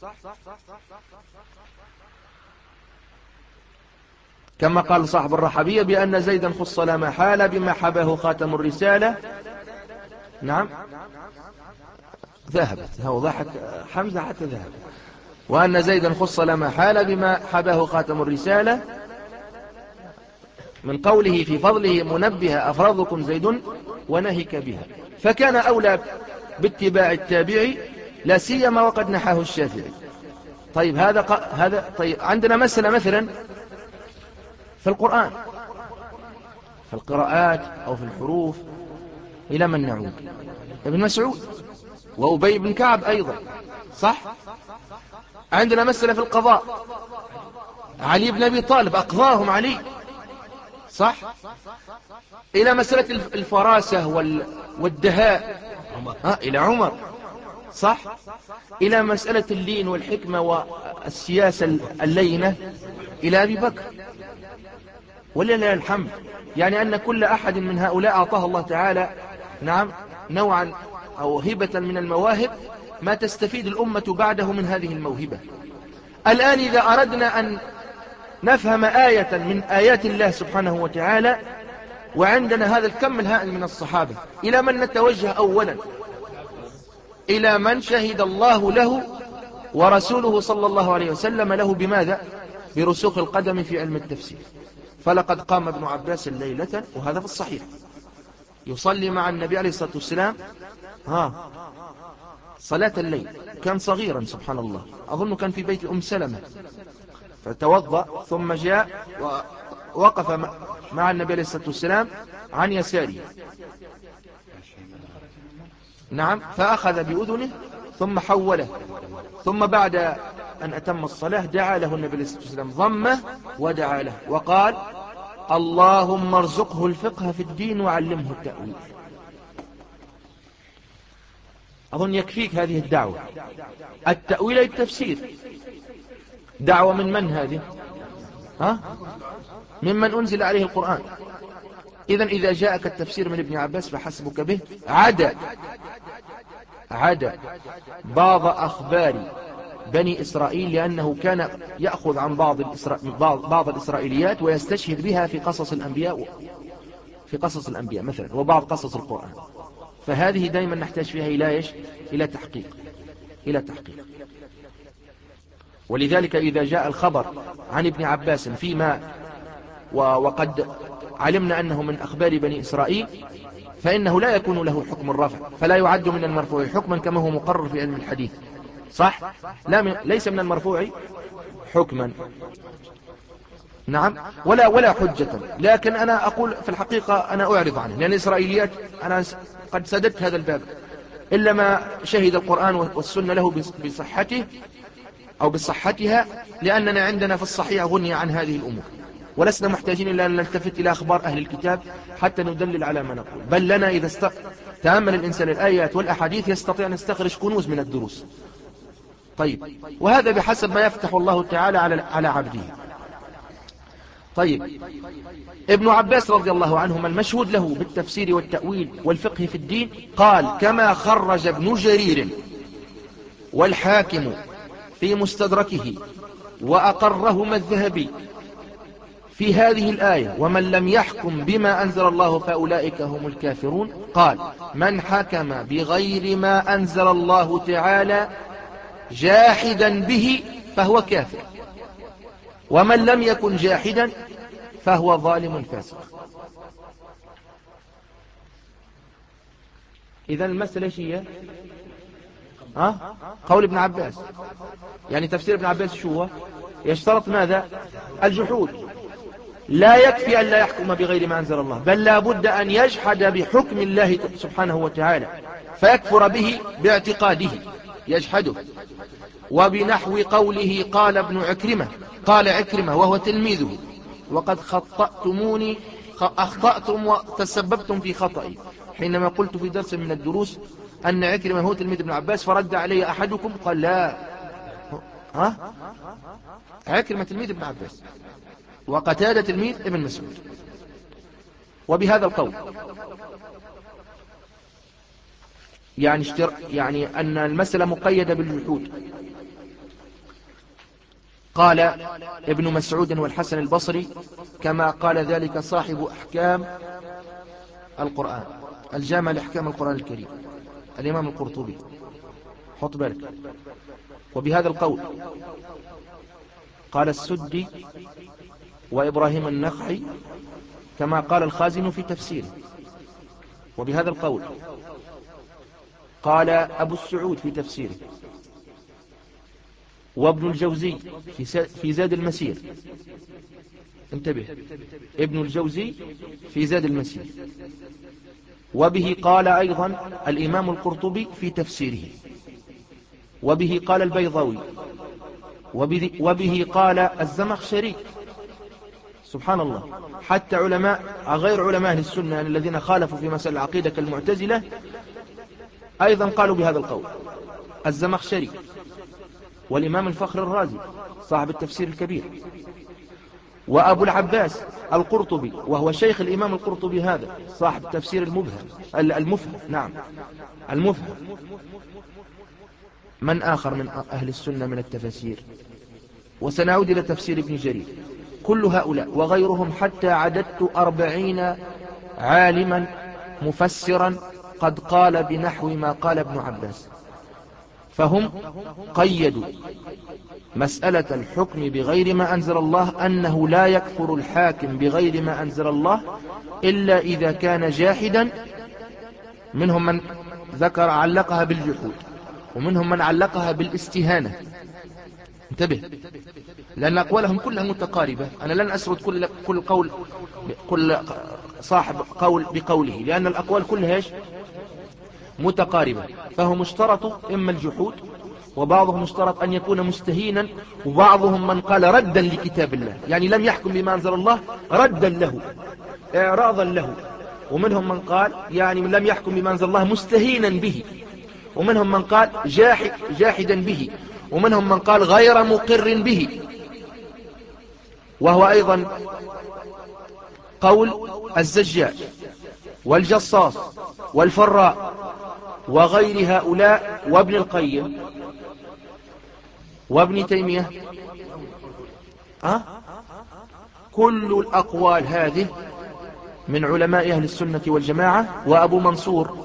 كما قال صاحب الرحبية بأن زيدا خص لا محالة بما حباه خاتم الرسالة. نعم، ذهبت، هو ضحك حمزة حتى ذهب. وأن زيدا خص لا محالة بما حباه خاتم الرسالة من قوله في فضله منبه أفرضكم زيد ونهك بها، فكان أولى باتباع التابعي لا سيما وقد نحاه الشافعي. طيب، هذا ق... هذا طيب، عندنا مسألة مثلا في القرآن، في القراءات أو في الحروف، إلى من نعود؟ ابن مسعود وأبي بن كعب أيضا، صح؟ عندنا مسألة في القضاء، علي بن أبي طالب أقضاهم علي، صح؟ إلى مسألة الفراسة والدهاء ها إلى عمر، صح؟ إلى مسألة اللين والحكمة والسياسة اللينة إلى أبي بكر، ولله الحمد. يعني أن كل أحد من هؤلاء أعطاه الله تعالى نعم نوعا أو هبة من المواهب ما تستفيد الأمة بعده من هذه الموهبة. الآن إذا أردنا أن نفهم آية من آيات الله سبحانه وتعالى وعندنا هذا الكم الهائل من الصحابة، إلى من نتوجه أولا؟ إلى من شهد الله له ورسوله صلى الله عليه وسلم له بماذا؟ برسوخ القدم في علم التفسير. فلقد قام ابن عباس ليلة، وهذا في الصحيح، يصلي مع النبي عليه الصلاة والسلام ها صلاة الليل، كان صغيرا سبحان الله، أظن كان في بيت أم سلمة، فتوضأ ثم جاء ووقف مع النبي عليه الصلاة والسلام عن يساره، نعم، فأخذ بأذنه ثم حوله، ثم بعد أن أتم الصلاة دعا له النبي عليه الصلاة والسلام، ضمه ودعا له وقال اللهم ارزقه الفقه في الدين وعلمه التأويل. أظن يكفيك هذه الدعوة. التأويل التفسير دعوة من من هذه؟ ها؟ ممن أنزل عليه القرآن. إذن إذا جاءك التفسير من ابن عباس فحسبك به، عدا عدا بعض أخبار بني إسرائيل، لأنه كان يأخذ عن بعض, الإسرا... بعض الإسرائيليات ويستشهد بها في قصص الأنبياء في قصص الأنبياء مثلا وبعض قصص القرآن، فهذه دائما نحتاج فيها إلى إيش؟ إلى تحقيق إلى تحقيق ولذلك إذا جاء الخبر عن ابن عباس فيما وقد علمنا أنه من أخبار بني إسرائيل، فإنه لا يكون له حكم الرفع، فلا يعد من المرفوع حكما كما هو مقرر في علم الحديث، صح؟ لا من ليس من المرفوع حكما، نعم، ولا ولا حجة. لكن أنا أقول في الحقيقة أنا أعرض عنه، لأن الإسرائيليات أنا قد سددت هذا الباب، إلا ما شهد القرآن والسنة له بصحته أو بصحتها، لأننا عندنا في الصحيح غني عن هذه الأمور، ولسنا محتاجين إلا أن نلتفت إلى أخبار أهل الكتاب حتى ندلل على ما نقول. بل لنا إذا است... تأمل الإنسان الآيات والأحاديث يستطيع أن يستخرج كنوز من الدروس. طيب، وهذا بحسب ما يفتح الله تعالى على على عبده. طيب، ابن عباس رضي الله عنهما المشهود له بالتفسير والتأويل والفقه في الدين قال: كما خرج ابن جرير والحاكم في مستدركه وأقرهما الذهبي في هذه الآية: ومن لم يحكم بما أنزل الله فأولئك هم الكافرون، قال: من حكم بغير ما أنزل الله تعالى جاحدا به فهو كافر، ومن لم يكن جاحدا فهو ظالم فاسق. إذن المسألة هي ها؟ قول ابن عباس، يعني تفسير ابن عباس شو هو؟ يشترط ماذا؟ الجحود. لا يكفي أن لا يحكم بغير ما أنزل الله، بل لا بد أن يجحد بحكم الله سبحانه وتعالى فيكفر به باعتقاده، يجحده. وبنحو قوله قال ابن عكرمة، قال عكرمة وهو تلميذه: وقد خطأتموني أخطأتم وتسببتم في خطئي، حينما قلت في درس من الدروس أن عكرمة هو تلميذ ابن عباس، فرد علي أحدكم قال: لا، ها؟ عكرمة تلميذ ابن عباس، وقتادة تلميذ ابن مسعود. وبهذا القول يعني, اشتر... يعني أن المسألة مقيدة بالجحود. قال ابن مسعود والحسن البصري كما قال ذلك صاحب أحكام القرآن، الجامع لأحكام القرآن الكريم، الإمام القرطبي، حط بالك. وبهذا القول قال السدي وإبراهيم النخعي كما قال الخازن في تفسيره. وبهذا القول قال أبو السعود في تفسيره، وابن الجوزي في زاد المسير، انتبه، ابن الجوزي في زاد المسير. وبه قال أيضا الإمام القرطبي في تفسيره، وبه قال البيضاوي، وبه, وبه قال الزمخشري. سبحان الله، حتى علماء غير علماء أهل السنة الذين خالفوا في مسألة العقيدة كالمعتزلة أيضا قالوا بهذا القول، الزمخشري، والإمام الفخر الرازي صاحب التفسير الكبير، وأبو العباس القرطبي وهو شيخ الإمام القرطبي هذا صاحب التفسير المبهم المفهم نعم المفهم. من آخر من أهل السنة من التفسير؟ وسنعود إلى تفسير ابن جرير. كل هؤلاء وغيرهم حتى عددت أربعين عالما مفسرا قد قال بنحو ما قال ابن عباس، فهم قيدوا مسألة الحكم بغير ما أنزل الله أنه لا يكفر الحاكم بغير ما أنزل الله إلا إذا كان جاحدا. منهم من ذكر علقها بالجحود، ومنهم من علقها بالاستهانة. انتبه، لأن أقوالهم كلها متقاربة. أنا لن أسرد كل كل قول كل صاحب قول بقوله، لأن الأقوال كلها إيش؟ متقاربة. فهو مشترط إما الجحود، وبعضهم اشترط أن يكون مستهينا، وبعضهم من قال ردا لكتاب الله، يعني لم يحكم بما أنزل الله ردا له، إعراضا له. ومنهم من قال يعني لم يحكم بما أنزل الله مستهينا به، ومنهم من قال جاحد جاحدا به، ومنهم من قال غير مقر به. وهو أيضا قول الزجاج والجصاص والفراء وغير هؤلاء، وابن القيم وابن تيمية. أه؟ كل الأقوال هذه من علماء أهل السنة والجماعة. وأبو منصور،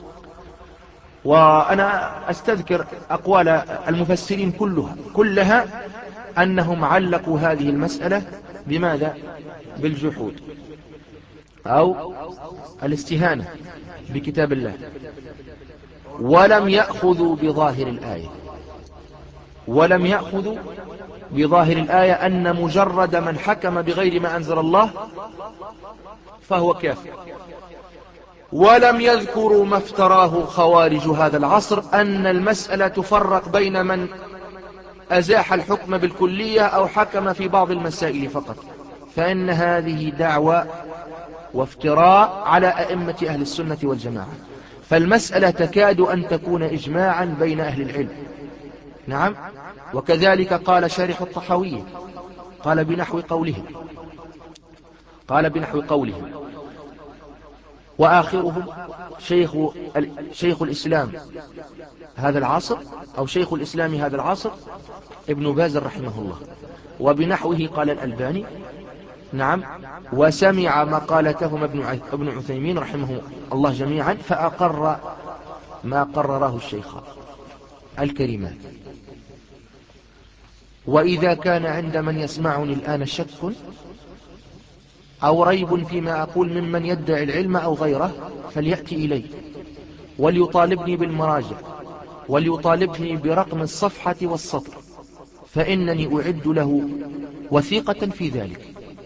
وأنا أستذكر أقوال المفسرين كلها كلها أنهم علقوا هذه المسألة بماذا؟ بالجحود أو الاستهانة بكتاب الله، ولم يأخذوا بظاهر الآية ولم يأخذوا بظاهر الآية أن مجرد من حكم بغير ما أنزل الله فهو كافر. ولم يذكروا ما افتراه خوارج هذا العصر، أن المسألة تفرق بين من أزاح الحكم بالكلية أو حكم في بعض المسائل فقط، فإن هذه دعوة وافتراء على أئمة أهل السنة والجماعة. فالمسألة تكاد أن تكون إجماعا بين أهل العلم نعم. وكذلك قال شارح الطحاوية قال بنحو قوله قال بنحو قوله وآخرهم شيخ شيخ الإسلام هذا العصر أو شيخ الإسلام هذا العصر ابن باز رحمه الله، وبنحوه قال الألباني. نعم. وسمع مقالتهم ابن عثيمين رحمه الله جميعا فأقر ما قرره الشيخان الكريمان. وإذا كان عند من يسمعني الآن شك أو ريب فيما أقول ممن يدعي العلم أو غيره فليأتي إلي وليطالبني بالمراجع وليطالبني برقم الصفحة والسطر، فإنني أعد له وثيقة في ذلك.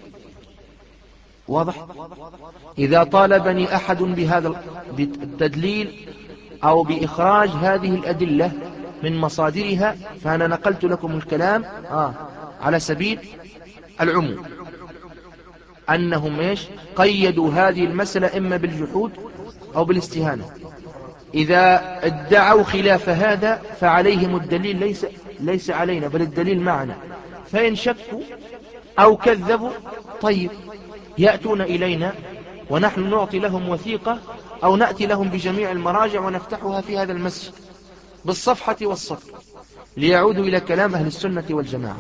واضح؟ إذا طالبني أحد بهذا التدليل أو بإخراج هذه الأدلة من مصادرها فأنا نقلت لكم الكلام آه على سبيل العموم، أنهم إيش قيدوا هذه المسألة إما بالجحود أو بالاستهانة. إذا ادعوا خلاف هذا فعليهم الدليل ليس, ليس علينا بل الدليل معنا، فإن شكوا أو كذبوا طيب يأتون إلينا ونحن نعطي لهم وثيقة أو نأتي لهم بجميع المراجع ونفتحها في هذا المسجد بالصفحة والسطر ليعودوا إلى كلام أهل السنة والجماعة.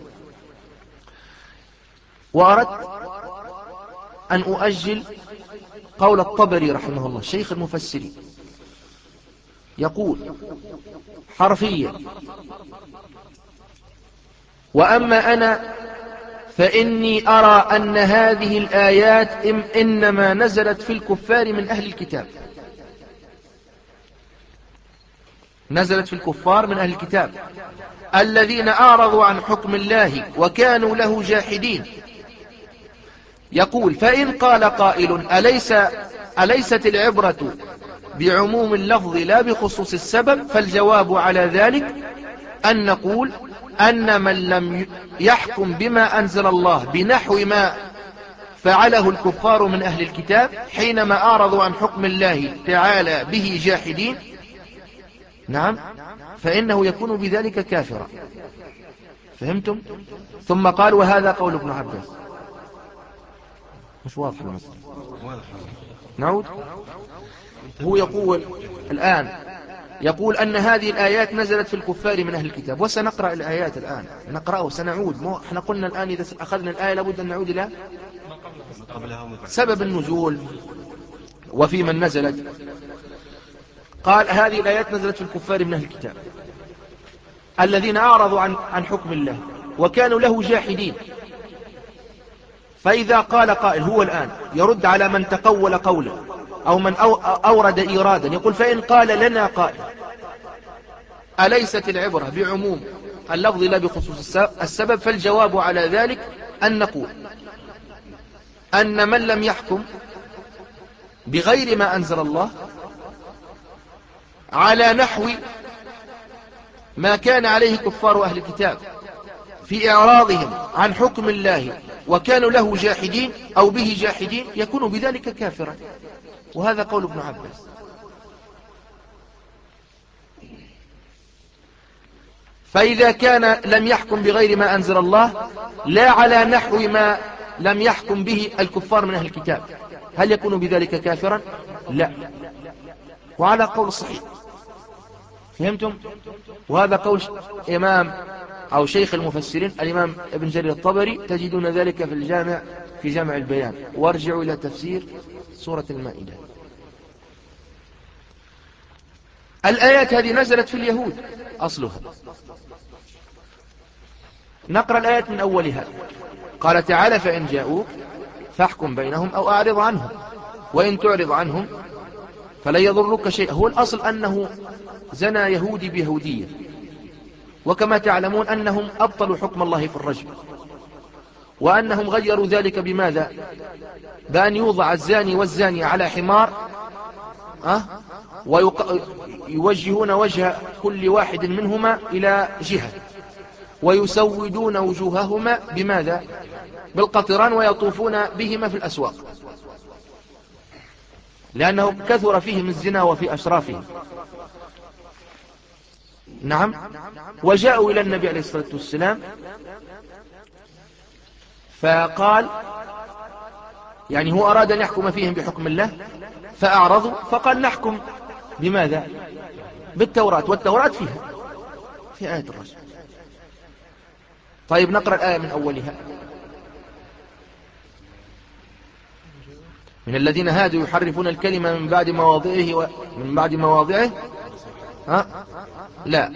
وأردت أن أؤجل قول الطبري رحمه الله شيخ المفسرين، يقول حرفيا: وأما أنا فإني أرى أن هذه الآيات إنما نزلت في الكفار من أهل الكتاب، نزلت في الكفار من أهل الكتاب الذين أعرضوا عن حكم الله وكانوا له جاحدين. يقول: فإن قال قائل أليس أليست العبرة بعموم اللفظ لا بخصوص السبب؟ فالجواب على ذلك أن نقول أن من لم يحكم بما أنزل الله بنحو ما فعله الكفار من أهل الكتاب حينما أعرضوا عن حكم الله تعالى به جاحدين، نعم، فإنه يكون بذلك كافرا. فهمتم؟ ثم قال: وهذا قول ابن عباس. مش واضح المسألة. نعود. هو يقول الآن يقول أن هذه الآيات نزلت في الكفار من أهل الكتاب، وسنقرأ الآيات الآن نقرأه سنعود. مو احنا قلنا الآن إذا أخذنا الآية لابد أن نعود إلى سبب النزول وفي من نزلت. قال: هذه الآيات نزلت في الكفار من أهل الكتاب الذين أعرضوا عن عن حكم الله وكانوا له جاحدين. فإذا قال قائل هو الآن يرد على من تقول قولا أو من أورد إيرادا، يقول: فإن قال لنا قائل أليست العبرة بعموم اللفظ لا بخصوص السبب؟ فالجواب على ذلك أن نقول أن من لم يحكم بغير ما أنزل الله على نحو ما كان عليه كفار أهل الكتاب في إعراضهم عن حكم الله وكانوا له جاحدين أو به جاحدين يكون بذلك كافرا. وهذا قول ابن عباس. فإذا كان لم يحكم بغير ما أنزل الله لا على نحو ما لم يحكم به الكفار من أهل الكتاب هل يكون بذلك كافرا؟ لا. وعلى قول صحيح. فهمتم؟ وهذا قول إمام أو شيخ المفسرين الإمام ابن جرير الطبري، تجدون ذلك في الجامع في جامع البيان، وارجعوا إلى تفسير سورة المائدة. الآيات هذه نزلت في اليهود أصلها. نقرأ الآيات من أولها. قال تعالى: فإن جاءوك فاحكم بينهم أو أعرض عنهم وإن تعرض عنهم فلن يضرك شيء. هو الأصل أنه زنى يهودي بيهودية، وكما تعلمون أنهم أبطلوا حكم الله في الرجم، وأنهم غيروا ذلك بماذا؟ بأن يوضع الزاني والزانية على حمار أه؟ ويوجهون وجه كل واحد منهما إلى جهة ويسودون وجوههما بماذا؟ بالقطران، ويطوفون بهما في الأسواق، لأنه كثر فيهم الزنا وفي أشرافهم. نعم. وجاءوا إلى النبي عليه الصلاة والسلام فقال يعني هو أراد أن يحكم فيهم بحكم الله فأعرضوا، فقال نحكم بماذا؟ بالتوراة، والتوراة فيها في آية الرجم. طيب نقرأ الآية من أولها. من الذين هادوا يحرفون الكلمة من بعد مواضعه و... من بعد مواضعه ها؟ لا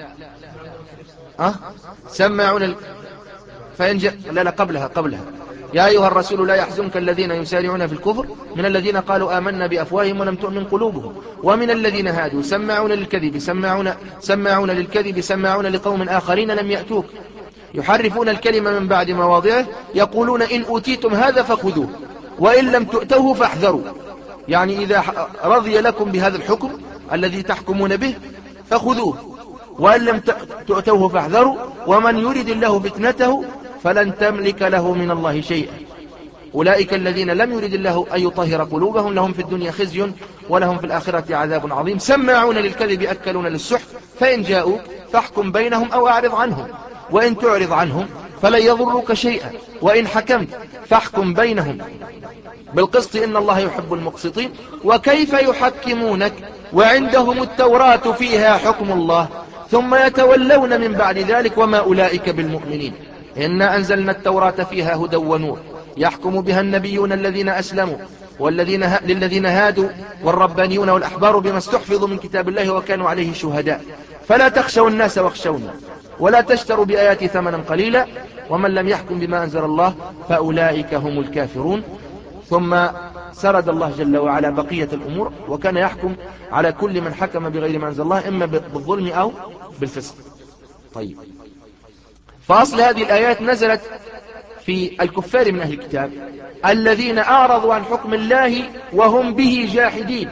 ها؟ سمعون ال... فإن لا لا قبلها قبلها يا أيها الرسول لا يحزنك الذين يسارعون في الكفر من الذين قالوا آمنا بأفواههم ولم تؤمن قلوبهم ومن الذين هادوا سمعون للكذب سمعون سمعون للكذب سمعون لقوم آخرين لم يأتوك يحرفون الكلمة من بعد مواضعه يقولون إن أوتيتم هذا فخذوه وإن لم تؤتوه فاحذروا. يعني إذا رضي لكم بهذا الحكم الذي تحكمون به فخذوه وإن لم تؤتوه فاحذروا ومن يرد الله فتنته فلن تملك له من الله شيئا أولئك الذين لم يرد الله أن يطهر قلوبهم لهم في الدنيا خزي ولهم في الآخرة عذاب عظيم سماعون للكذب أكلون للسحت فإن جاءوا فاحكم بينهم أو أعرض عنهم وإن تعرض عنهم فلن يضروك شيئا وإن حكمت فاحكم بينهم بالقسط إن الله يحب المقسطين وكيف يحكمونك وعندهم التوراة فيها حكم الله ثم يتولون من بعد ذلك وما أولئك بالمؤمنين إنا أنزلنا التوراة فيها هدى ونور يحكم بها النبيون الذين أسلموا والذين ه... للذين هادوا والربانيون والأحبار بما استحفظوا من كتاب الله وكانوا عليه شهداء فلا تخشوا الناس واخشوني ولا تشتروا بآياتي ثمنا قليلا ومن لم يحكم بما أنزل الله فأولئك هم الكافرون. ثم سرد الله جل وعلا بقية الأمور وكان يحكم على كل من حكم بغير ما أنزل الله إما بالظلم أو بالفسق. طيب فأصل هذه الآيات نزلت في الكفار من أهل الكتاب الذين أعرضوا عن حكم الله وهم به جاحدين.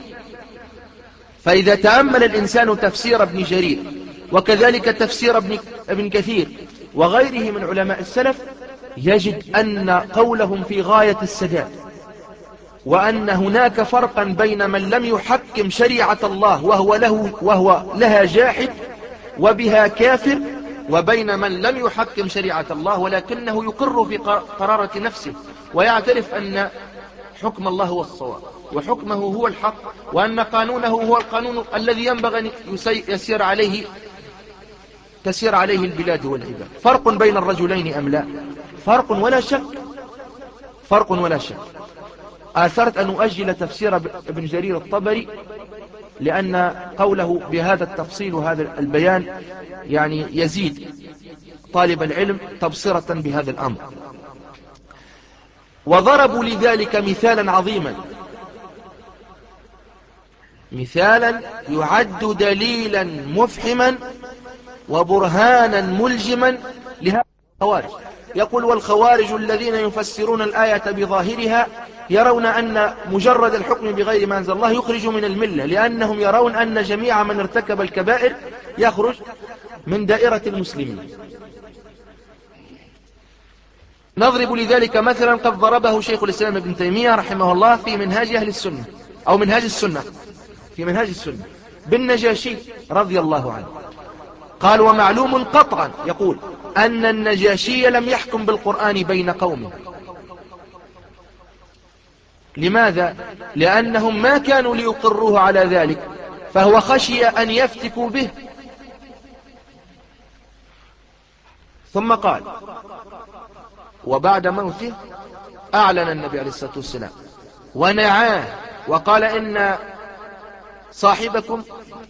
فإذا تأمل الإنسان تفسير ابن جرير وكذلك تفسير ابن, ابن كثير وغيره من علماء السلف يجد أن قولهم في غاية السداد وأن هناك فرقا بين من لم يحكم شريعة الله وهو, له وهو لها جاحد وبها كافر وبين من لم يحكم شريعة الله ولكنه يقر في قرارة نفسه ويعترف أن حكم الله هو الصواب وحكمه هو الحق وأن قانونه هو القانون الذي ينبغي أن يسير عليه تسير عليه البلاد والعباد. فرق بين الرجلين أم لا؟ فرق ولا شك فرق ولا شك. آثرت أن أؤجل تفسير ابن جرير الطبري لأن قوله بهذا التفصيل وهذا البيان يعني يزيد طالب العلم تبصرة بهذا الأمر. وضربوا لذلك مثالا عظيما مثالا يعد دليلا مفحما وبرهانا ملجما لهذا الخوارج. يقول والخوارج الذين يفسرون الآية بظاهرها يرون أن مجرد الحكم بغير ما أنزل الله يخرج من الملة لأنهم يرون أن جميع من ارتكب الكبائر يخرج من دائرة المسلمين. نضرب لذلك مثلا قد ضربه شيخ الإسلام ابن تيمية رحمه الله في منهاج أهل السنة أو منهاج السنة في منهاج السنة بالنجاشي رضي الله عنه. قال ومعلوم قطعا يقول أن النجاشي لم يحكم بالقرآن بين قومه. لماذا؟ لأنهم ما كانوا ليقروه على ذلك فهو خشي أن يفتكوا به. ثم قال وبعد موته أعلن النبي عليه الصلاة والسلام ونعاه وقال إن صاحبكم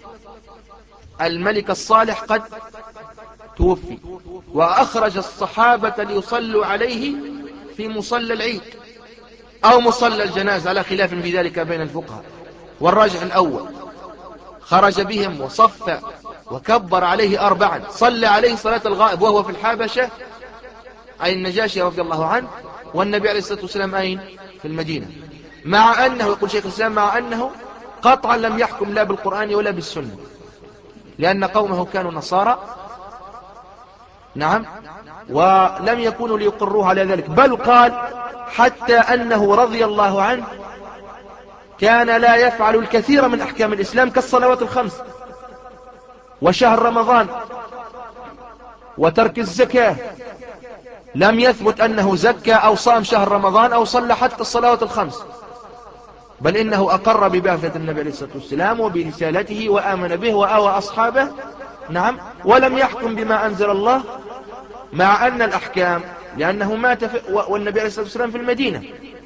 الملك الصالح قد توفي وأخرج الصحابة ليصلوا عليه في مصلى العيد أو مصلى الجنازة على خلاف في ذلك بين الفقهاء والراجح الأول. خرج بهم وصف وكبر عليه أربعا صلى عليه صلاة الغائب وهو في الحبشة أي النجاشي رضي الله عنه والنبي عليه الصلاة والسلام أين؟ في المدينة. مع أنه يقول شيخ الإسلام مع أنه قطعا لم يحكم لا بالقرآن ولا بالسنة لأن قومه كانوا نصارى نعم ولم يكونوا ليقروه على ذلك بل قال حتى أنه رضي الله عنه كان لا يفعل الكثير من أحكام الإسلام كالصلوات الخمس وشهر رمضان وترك الزكاة، لم يثبت أنه زكى أو صام شهر رمضان أو صلى حتى الصلوات الخمس، بل إنه أقر ببعثة النبي عليه الصلاة والسلام وبرسالته وآمن به وآوى أصحابه، نعم، ولم يحكم بما أنزل الله، مع أن الأحكام، لأنه مات في والنبي عليه الصلاة والسلام في المدينة،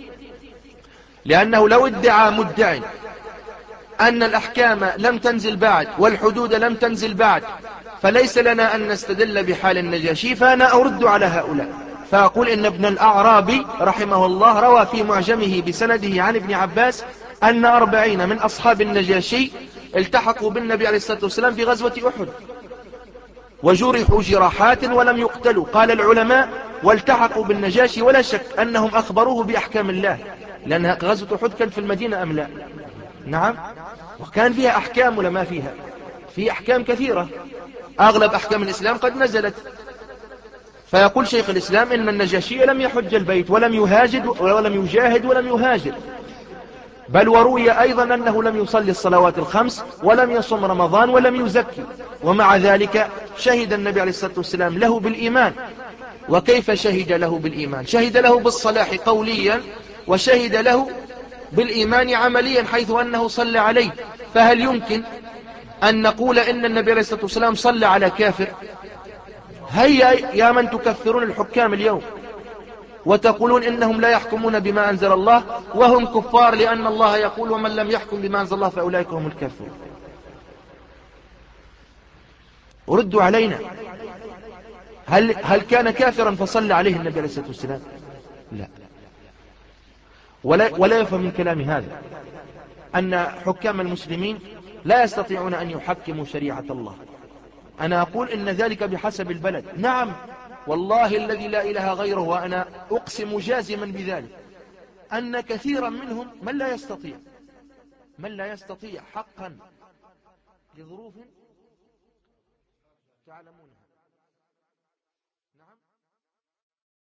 لأنه لو ادعى مدعي أن الأحكام لم تنزل بعد والحدود لم تنزل بعد فليس لنا أن نستدل بحال النجاشي، فأنا أرد على هؤلاء فأقول إن ابن الأعرابي رحمه الله روى في معجمه بسنده عن ابن عباس أن أربعين من أصحاب النجاشي التحقوا بالنبي عليه الصلاة والسلام في غزوة أحد وجرحوا جراحات ولم يقتلوا. قال العلماء والتحقوا بالنجاشي ولا شك أنهم أخبروه بأحكام الله، لأن غزوة أحد كانت في المدينة أم لا؟ نعم، وكان فيها أحكام ولا ما فيها؟ في أحكام كثيرة، أغلب أحكام الإسلام قد نزلت. فيقول شيخ الإسلام إن النجاشي لم يحج البيت ولم يهاجد ولم يجاهد ولم يهاجر، بل وروي أيضا أنه لم يصلي الصلوات الخمس ولم يصم رمضان ولم يزكي، ومع ذلك شهد النبي عليه الصلاة والسلام له بالإيمان. وكيف شهد له بالإيمان؟ شهد له بالصلاح قوليا وشهد له بالإيمان عمليا، حيث أنه صلى عليه. فهل يمكن أن نقول إن النبي عليه الصلاة والسلام صلى على كافر؟ هيا يا من تكفرون الحكام اليوم وتقولون إنهم لا يحكمون بما أنزل الله وهم كفار، لأن الله يقول ومن لم يحكم بما أنزل الله فأولئك هم الكافرون. ردوا علينا، هل, هل كان كافرا فصلى عليه النبي عليه الصلاة والسلام؟ لا. ولا, ولا يفهم من كلام هذا أن حكام المسلمين لا يستطيعون أن يحكموا شريعة الله. أنا أقول إن ذلك بحسب البلد، نعم والله الذي لا إله غيره، وأنا أقسم جازما بذلك أن كثيرا منهم من لا يستطيع من لا يستطيع حقا لظروف تعلمون